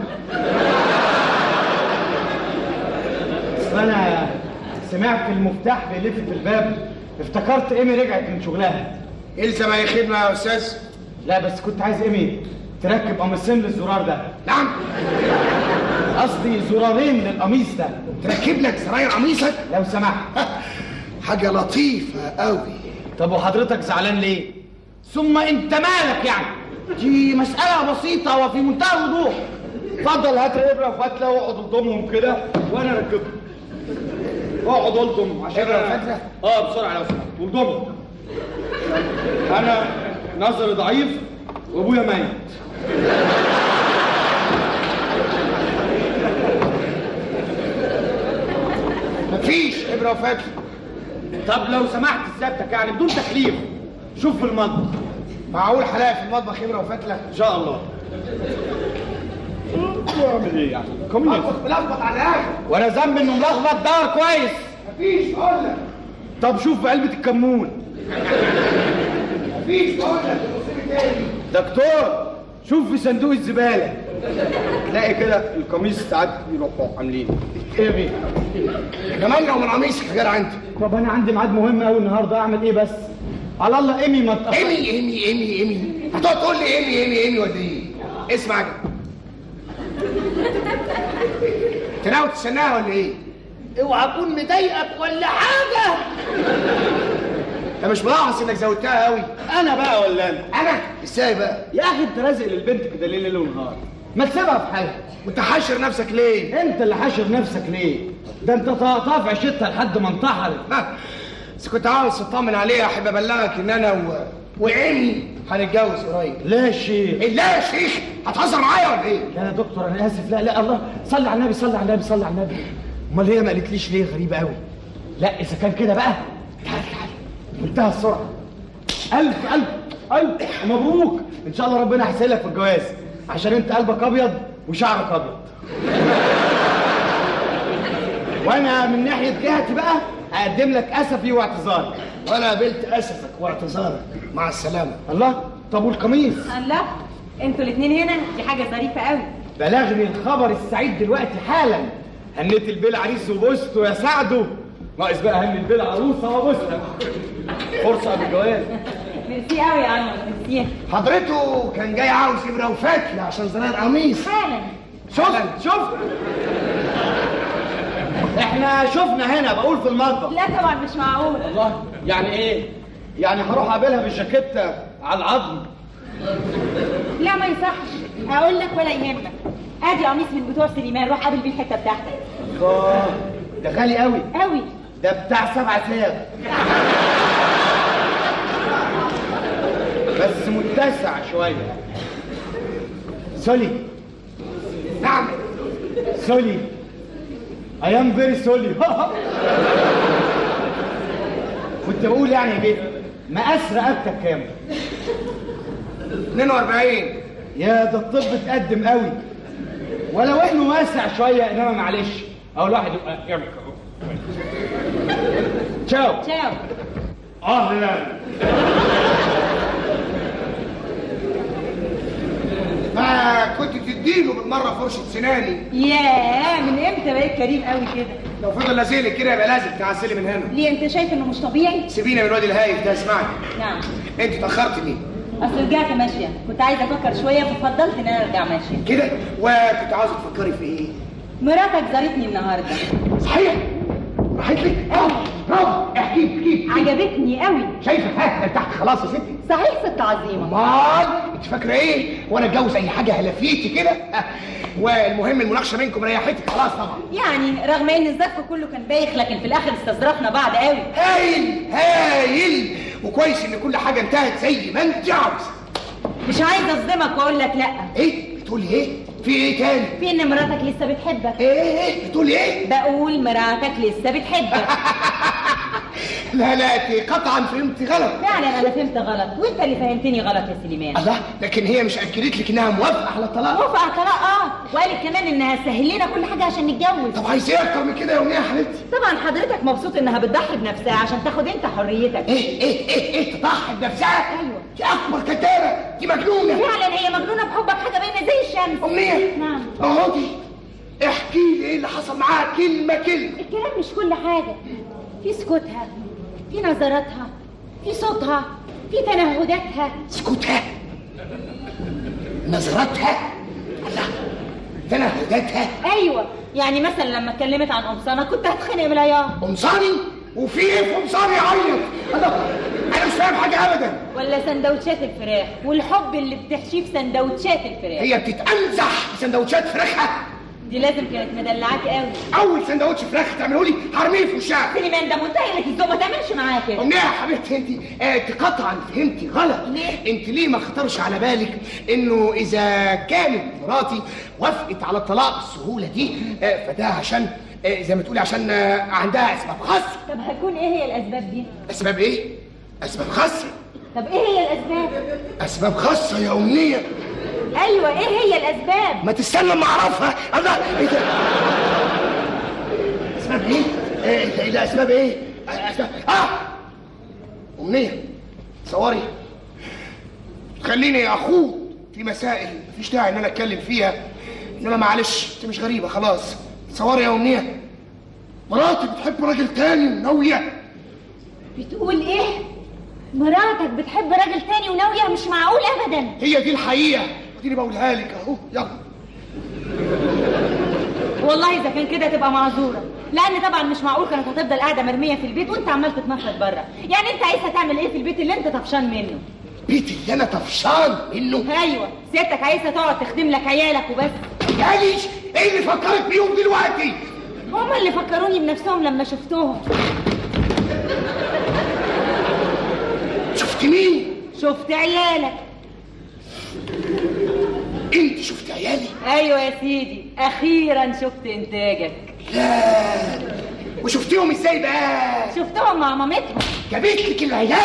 انا سمعت المفتاح بيلف في الباب، افتكرت ايمي رجعت من شغلها. الزم اي خدمه يا استاذ؟ لا بس كنت عايز ايمي تركب قميصين للزرار ده. نعم؟ قصدي زرارين للقميص ده. تركب لك زراير قميصك؟ لو سمحت. حاجه لطيفه قوي. طب وحضرتك زعلان ليه؟ ثم انت مالك يعني؟ دي مساله بسيطه وفي منتهى الوضوح. اتفضل هات ابره وفتله واقعد قدامهم كده وانا اركبهم. اقعد الضم عشان فتله؟ اه بسرعه لو سمحت والضم. انا نظري ضعيف وابويا ميت. مفيش ابره وفتله. طب لو سمحت سيادتك يعني بدون تكليف شوف في المطبخ. معقول هلاقي في المطبخ ابره وفتله؟ ان شاء الله. اعمل ايه يعني؟ كومينيست ملخبط على الاخر. وانا ذنبي انه ملخبط دار كويس. مفيش بقول لك. طب شوف في علبه الكمون. مفيش بقول لك. تاني دكتور شوف في صندوق الزباله. تلاقي كده القميص ساعات يروحوا عاملين ايه بيه؟ كمان لو من قميصك غير عندي. طب انا عندي ميعاد مهم قوي النهارده، اعمل ايه بس؟ على الله ايمي ما تأخر. ايمي ايمي ايمي ايمي هتقعد تقول لي ايمي ايمي ايمي ولا ايه؟ اسمع كده. انت ناوي تستناها ولا ايه؟ اوعى اكون مضايقك ولا حاجه. انت مش ملاحظ انك زودتها قوي؟ انا بقى ولا انا؟ انا؟ ازاي بقى؟ يا اخي انت رازق للبنت كده ليه ليل ونهار؟ ما تسيبها في حالها. وانت حاشر نفسك ليه؟ انت اللي حاشر نفسك ليه؟ ده انت طاطا في عشتها لحد ما انتحرت. بس كنت عاوز اطمن عليها، احب ابلغك ان انا و... وايمي هنتجوز قريب. لا يا شيخ. لا يا شيخ، هتهزر معايا ولا ايه؟ لا يا دكتور انا اسف. لا لا الله صلي على النبي صلي على النبي صلي على النبي. امال هي ما قالتليش ليه؟ غريبه قوي. لا اذا كان كده بقى تعال تعال منتهى السرعه. الف الف الف مبروك ان شاء الله ربنا هيسهلك في الجواز عشان انت قلبك ابيض وشعرك ابيض. وانا من ناحيه جهتي بقى هقدم لك اسفي واعتذاري. وانا قبلت اسفك واعتذارك. مع السلامه. الله طب والقميص؟ الله انتوا الاثنين هنا، دي حاجه ظريفه قوي. بلغني الخبر السعيد دلوقتي حالا هنيت البيل عريس وبوسته يا سعده، ناقص بقى هني البيل عروسه وبوسها. فرصه بالجواز. ميرسي قوي يا عم، ميرسي. حضرته كان جاي عاوز ابره وفتله عشان زرار قميص. حالا. شفت شفت احنا شفنا هنا، بقول في المطبخ. لا طبعا مش معقول. والله يعني ايه؟ يعني هروح اقابلها بالجاكيته على العظم؟ لا ما يصحش، هقول لك ولا يهمك. ادي قميص من بتوع سليمان، روح قابل بيه الحته بتاعتك. اه ده غالي قوي قوي. ده بتاع سبعة آلاف بس متسع شويه. سولي. نعم. سولي. I am very sorry. كنت بقول يعني يا بيه مقاس رقبتك كام؟ اتنين واربعين. يا ده الطب اتقدم قوي، ولو انه واسع شويه انما معلش اهو الواحد يبقى يعمل كده. تشاو. تشاو. اهلا. ما كنت تديله بالمره فرشه سناني. ياه من امتى بقيت كريم قوي كده؟ لو فضل لازلك كده يبقى لازم تعسلي من هنا. ليه انت شايف انه مش طبيعي؟ سيبينا من الواد الهايف ده. اسمعني. نعم. انت اتاخرت ليه؟ اصل رجعت ماشيه، كنت عايزه افكر شويه ففضلت ان انا ارجع ماشيه كده. وكنت عاوزه تفكري في ايه؟ مراتك زارتني النهارده. صحيح؟ راحت لك؟ اه برافو. احكي احكي. عجبتني قوي. شايفه ها ارتحت خلاص يا ستي؟ صحيح ست عظيمه. امال انت فاكره ايه؟ وانا اتجوز اي حاجه هلفيتي كده؟ والمهم المناقشه بينكم ريحتك خلاص طبعا. يعني رغم ان الظرف كله كان بايخ لكن في الاخر استظرفنا بعض قوي. هايل هايل. وكويس ان كل حاجه انتهت زي ما انت عاوزه. مش عايزه اصدمك واقول لك لا. ايه بتقولي ايه؟ في ايه تاني؟ في ان مراتك لسه بتحبك. ايه ايه بتقولي ايه؟ بقول مراتك لسه بتحبك. لا لا انت قطعا فهمتي غلط. فعلا انا فهمت غلط وانت اللي فهمتني غلط يا سليمان. الله، لكن هي مش اكدت لك انها موافقه على الطلاق؟ موافقه على الطلاق اه، وقالت كمان انها تسهل لنا كل حاجه عشان نتجوز. طب عايز ايه اكتر من كده يا امنيه يا حبيبتي؟ طبعا حضرتك مبسوط انها بتضحي بنفسها عشان تاخد انت حريتك. ايه ايه ايه ايه تضحي بنفسها؟ ايوه. دي اكبر كدابه، دي مجنونه. فعلا هي مجنونه بحبك، حاجه باينه زي الشمس. امنيه. نعم. اقعدي احكي لي ايه اللي حصل معاها كلمه كلمه. الكلام مش كل حاجه، في سكوتها، في نظراتها، في صوتها، في تنهداتها. سكوتها، نظراتها، الله، تنهداتها. ايوه يعني مثلا لما اتكلمت عن قمصانه كنت هتخنق من العياط. قمصاني؟ وفي ايه في قمصاني يعيط؟ الله، انا مش فاهم حاجه ابدا. ولا سندوتشات الفراخ والحب اللي بتحشيه في سندوتشات الفراخ. هي بتتأنزح بسندوتشات فراخها؟ دي لازم كانت مدلعاكي قوي. اول سندوتش فراخ تعمله لي هرميه في وشها. سليمان ده منتهي لك الذوق، ما تعملش معايا كده. امنيه يا حبيبتي انت آه قطعا فهمتي غلط. ليه؟ انت ليه ما خطرش على بالك انه اذا كانت مراتي وافقت على الطلاق بالسهوله دي آه فده عشان آه زي ما تقولي عشان آه عندها اسباب خاصه. طب هتكون ايه هي الاسباب دي؟ اسباب ايه؟ اسباب خاصه. طب ايه هي الاسباب؟ اسباب خاصه يا امنيه. ايوه ايه هي الاسباب؟ ما تستنى اما اعرفها. الله، ايه ده؟ اسباب ايه؟ ايه ده؟ اسباب ايه؟ أسباب... اه امنيه تصوري خليني اخوض في مسائل مفيش داعي ان انا اتكلم فيها، انما معلش انت مش غريبه خلاص. تصوري يا امنيه مراتي بتحب راجل تاني وناويه. بتقول ايه؟ مراتك بتحب راجل تاني وناويه؟ مش معقول ابدا. هي دي الحقيقه، اديني بقولها لك اهو. يلا. والله اذا كان كده تبقى معذوره، لان طبعا مش معقول كانت هتفضل قاعده مرميه في البيت وانت عمال تتنفض بره. يعني انت عايزها تعمل ايه في البيت اللي انت طفشان منه؟ البيت اللي انا طفشان منه؟ ايوه، سيادتك عايزها تقعد تخدم لك عيالك وبس. عيالي؟ ايه اللي فكرت بيهم دلوقتي؟ هما اللي فكروني بنفسهم لما شفتهم. شفت مين؟ شفت عيالك. انت شفت عيالي؟ ايوه يا سيدي، اخيرا شفت انتاجك. لا، وشفتيهم ازاي بقى؟ شفتهم مع مامتهم. جابت لك العيال؟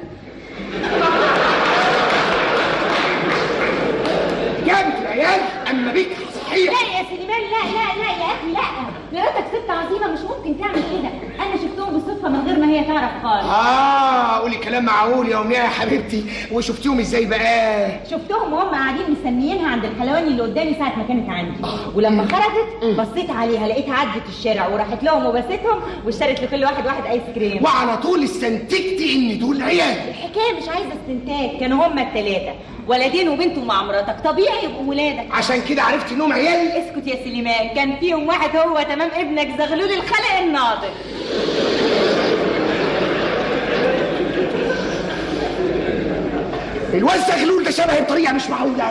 جابت العيال اما بيك صحيح؟ لا يا سليمان، لا لا لا يا اخي، لا، مراتك ست عظيمه مش ممكن تعمل كده. انا شفتهم بالصدفه من غير ما هي تعرف خالص. اه قولي الكلام معقول يا امنيه يا حبيبتي. وشفتيهم ازاي بقى؟ شفتهم وهم قاعدين مستنيينها عند الحلواني اللي قدامي ساعه ما كانت عندي، ولما خرجت بصيت عليها لقيتها عدت الشارع وراحت لهم وبستهم واشترت لكل واحد واحد ايس كريم. وعلى طول استنتجتي ان دول عيال؟ الحكايه مش عايزه استنتاج، كانوا هم الثلاثه ولدين وبنت ومع مراتك، طبيعي يبقوا ولادك. عشان كده عرفت انهم عيال؟ اسكت يا سليمان، كان فيهم واحد هو تمام ابنك زغلول الخلق الناطق. الواد زغلول ده شبهي بطريقه مش معقوله.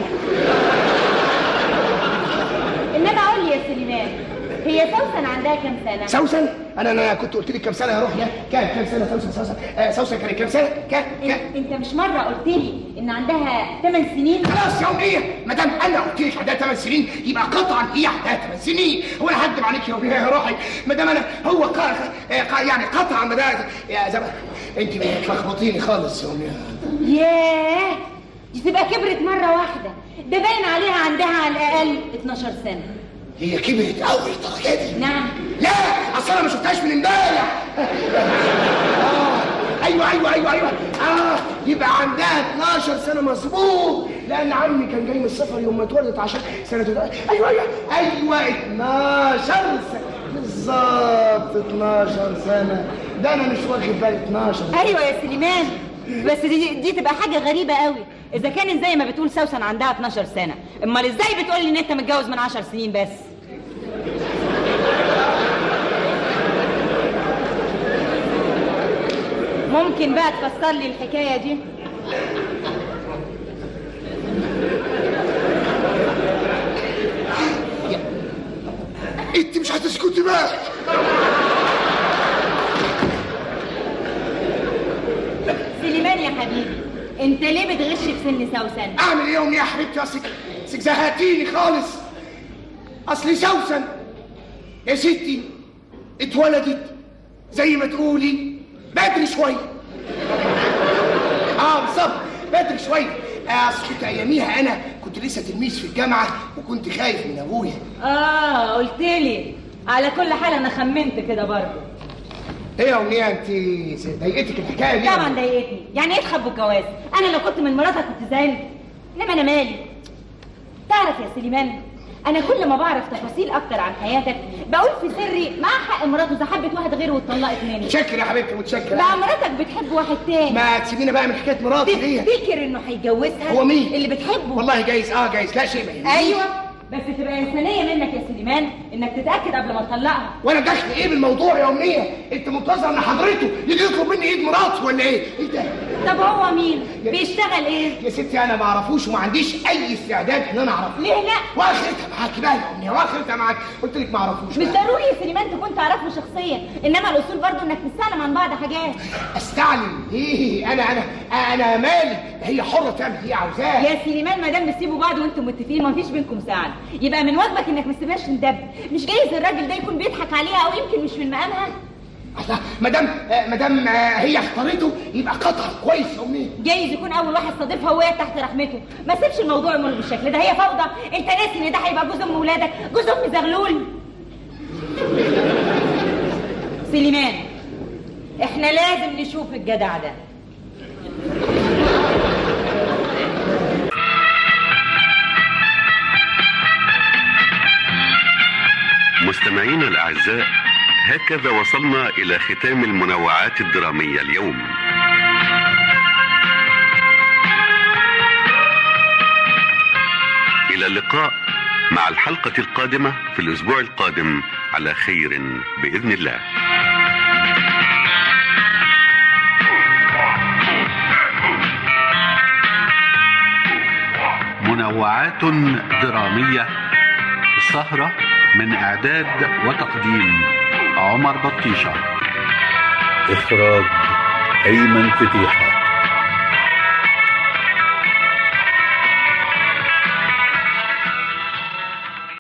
انما قول لي يا سليمان، هي سوسن عندها كام سنه؟ سوسن؟ انا انا كنت قلت لك كام سنه يا روحي؟ كام كام سنه سوسن؟ سوسن آه سوسن كانت كام سنه؟ كام كام؟ انت مش مره قلت لي ان عندها ثمان سنين؟ خلاص يا امنيه، ما دام انا قلت لك عندها ثمان سنين يبقى قطعا هي عندها ثمان سنين. هو انا هكدب عليك يا امنيه يا روحي؟ ما دام انا هو قا... قا... يعني قطعا ما ده يا زمان انت بتلخبطيني خالص يا امنيه. ياه، دي تبقى كبرت مره واحده، ده باين عليها عندها على الاقل اتناشر سنه. هي كبرت قوي الدرجه دي؟ نعم. لا اصل انا ما شفتهاش من امبارح. آه. ايوه ايوه ايوه ايوه اه يبقى عندها اتناشر سنه مظبوط، لان عمي كان جاي من السفر يوم ما اتولدت عشان سنه ده. ايوه ايوه ايوه اتناشر سنه بالظبط، اتناشر سنه. ده انا مش واخد بالي اتناشر. ايوه يا سليمان، بس دي دي تبقى حاجه غريبه قوي اذا كان زي ما بتقول سوسن عندها اتناشر سنه، امال ازاي بتقول لي ان انت متجوز من عشر سنين بس؟ ممكن بقى تفسر لي الحكايه دي؟ انت مش هتسكتي بقى. سليمان يا حبيبي، انت ليه بتغش في سن سوسن؟ اعمل ايه يوم يا حبيبتي؟ اصلك اصلك زهقتيني خالص. اصل سوسن يا ستي اتولدت زي ما تقولي بدري شويه. اه بالظبط بدري شويه. اصل كنت اياميها انا كنت لسه تلميذ في الجامعه وكنت خايف من ابويا. اه قلت لي. على كل حال انا خمنت كده برضه. ايه يا امنيه انت ضايقتك الحكايه دي؟ طبعا ضايقتني، يعني ايه تخبوا الجواز؟ انا لو كنت من مراتك كنت زعلت، انما انا مالي. تعرف يا سليمان، انا كل ما بعرف تفاصيل اكتر عن حياتك بقول في سري مع حق مراته اذا حبت واحد غيره واتطلقت مني. متشكر يا حبيبتي متشكر. بقى مراتك بتحب واحد تاني. ما تسيبينا بقى من حكايه مراتي دي. تفتكر انه هيجوزها؟ هو مين اللي بتحبه؟ والله جايز اه جايز لا شيء ما يهمنيش. ايوه بس تبقى انسانيه منك يا سليمان انك تتاكد قبل ما تطلقها. وانا داخل ايه بالموضوع يا امنيه؟ انت منتظر ان حضرته يجي يطلب مني ايد مراتي ولا ايه؟ ايه ده؟ طب هو مين؟ بيشتغل ايه؟ يا ستي انا ما اعرفوش وما عنديش اي استعداد ان انا اعرفه. ليه لا؟ واخرتها معاكي بقى يا امنيه، واخرتها معاكي. قلت لك ما اعرفوش. مش ضروري يا سليمان تكون تعرفه شخصيا، انما الاصول برضه انك تستعلم عن بعض حاجات. استعلم ايه؟ انا انا انا مالي، هي حره تعمل اللي هي عاوزاه. يا سليمان ما دام بتسيبوا بعض وانتم متفقين ما فيش بينكم سعد، يبقى من واجبك انك ما تسيبهاش تندب. مش جايز الراجل ده يكون بيضحك عليها او يمكن مش من مقامها؟ ما دام ما دام هي اختارته يبقى قطعا كويس يا امنيه. جايز يكون اول واحد صادفها وهي تحت رحمته. ما سيبش الموضوع يمر بالشكل ده، هي فوضى. انت ناسي ان ده هيبقى جوز ام ولادك، جوز ام زغلول. سليمان احنا لازم نشوف الجدع ده. مستمعينا الأعزاء، هكذا وصلنا إلى ختام المنوعات الدرامية اليوم. إلى اللقاء مع الحلقة القادمة في الأسبوع القادم على خير بإذن الله. منوعات درامية، السهرة من إعداد وتقديم عمر بطيشة، إخراج أيمن فتيحة.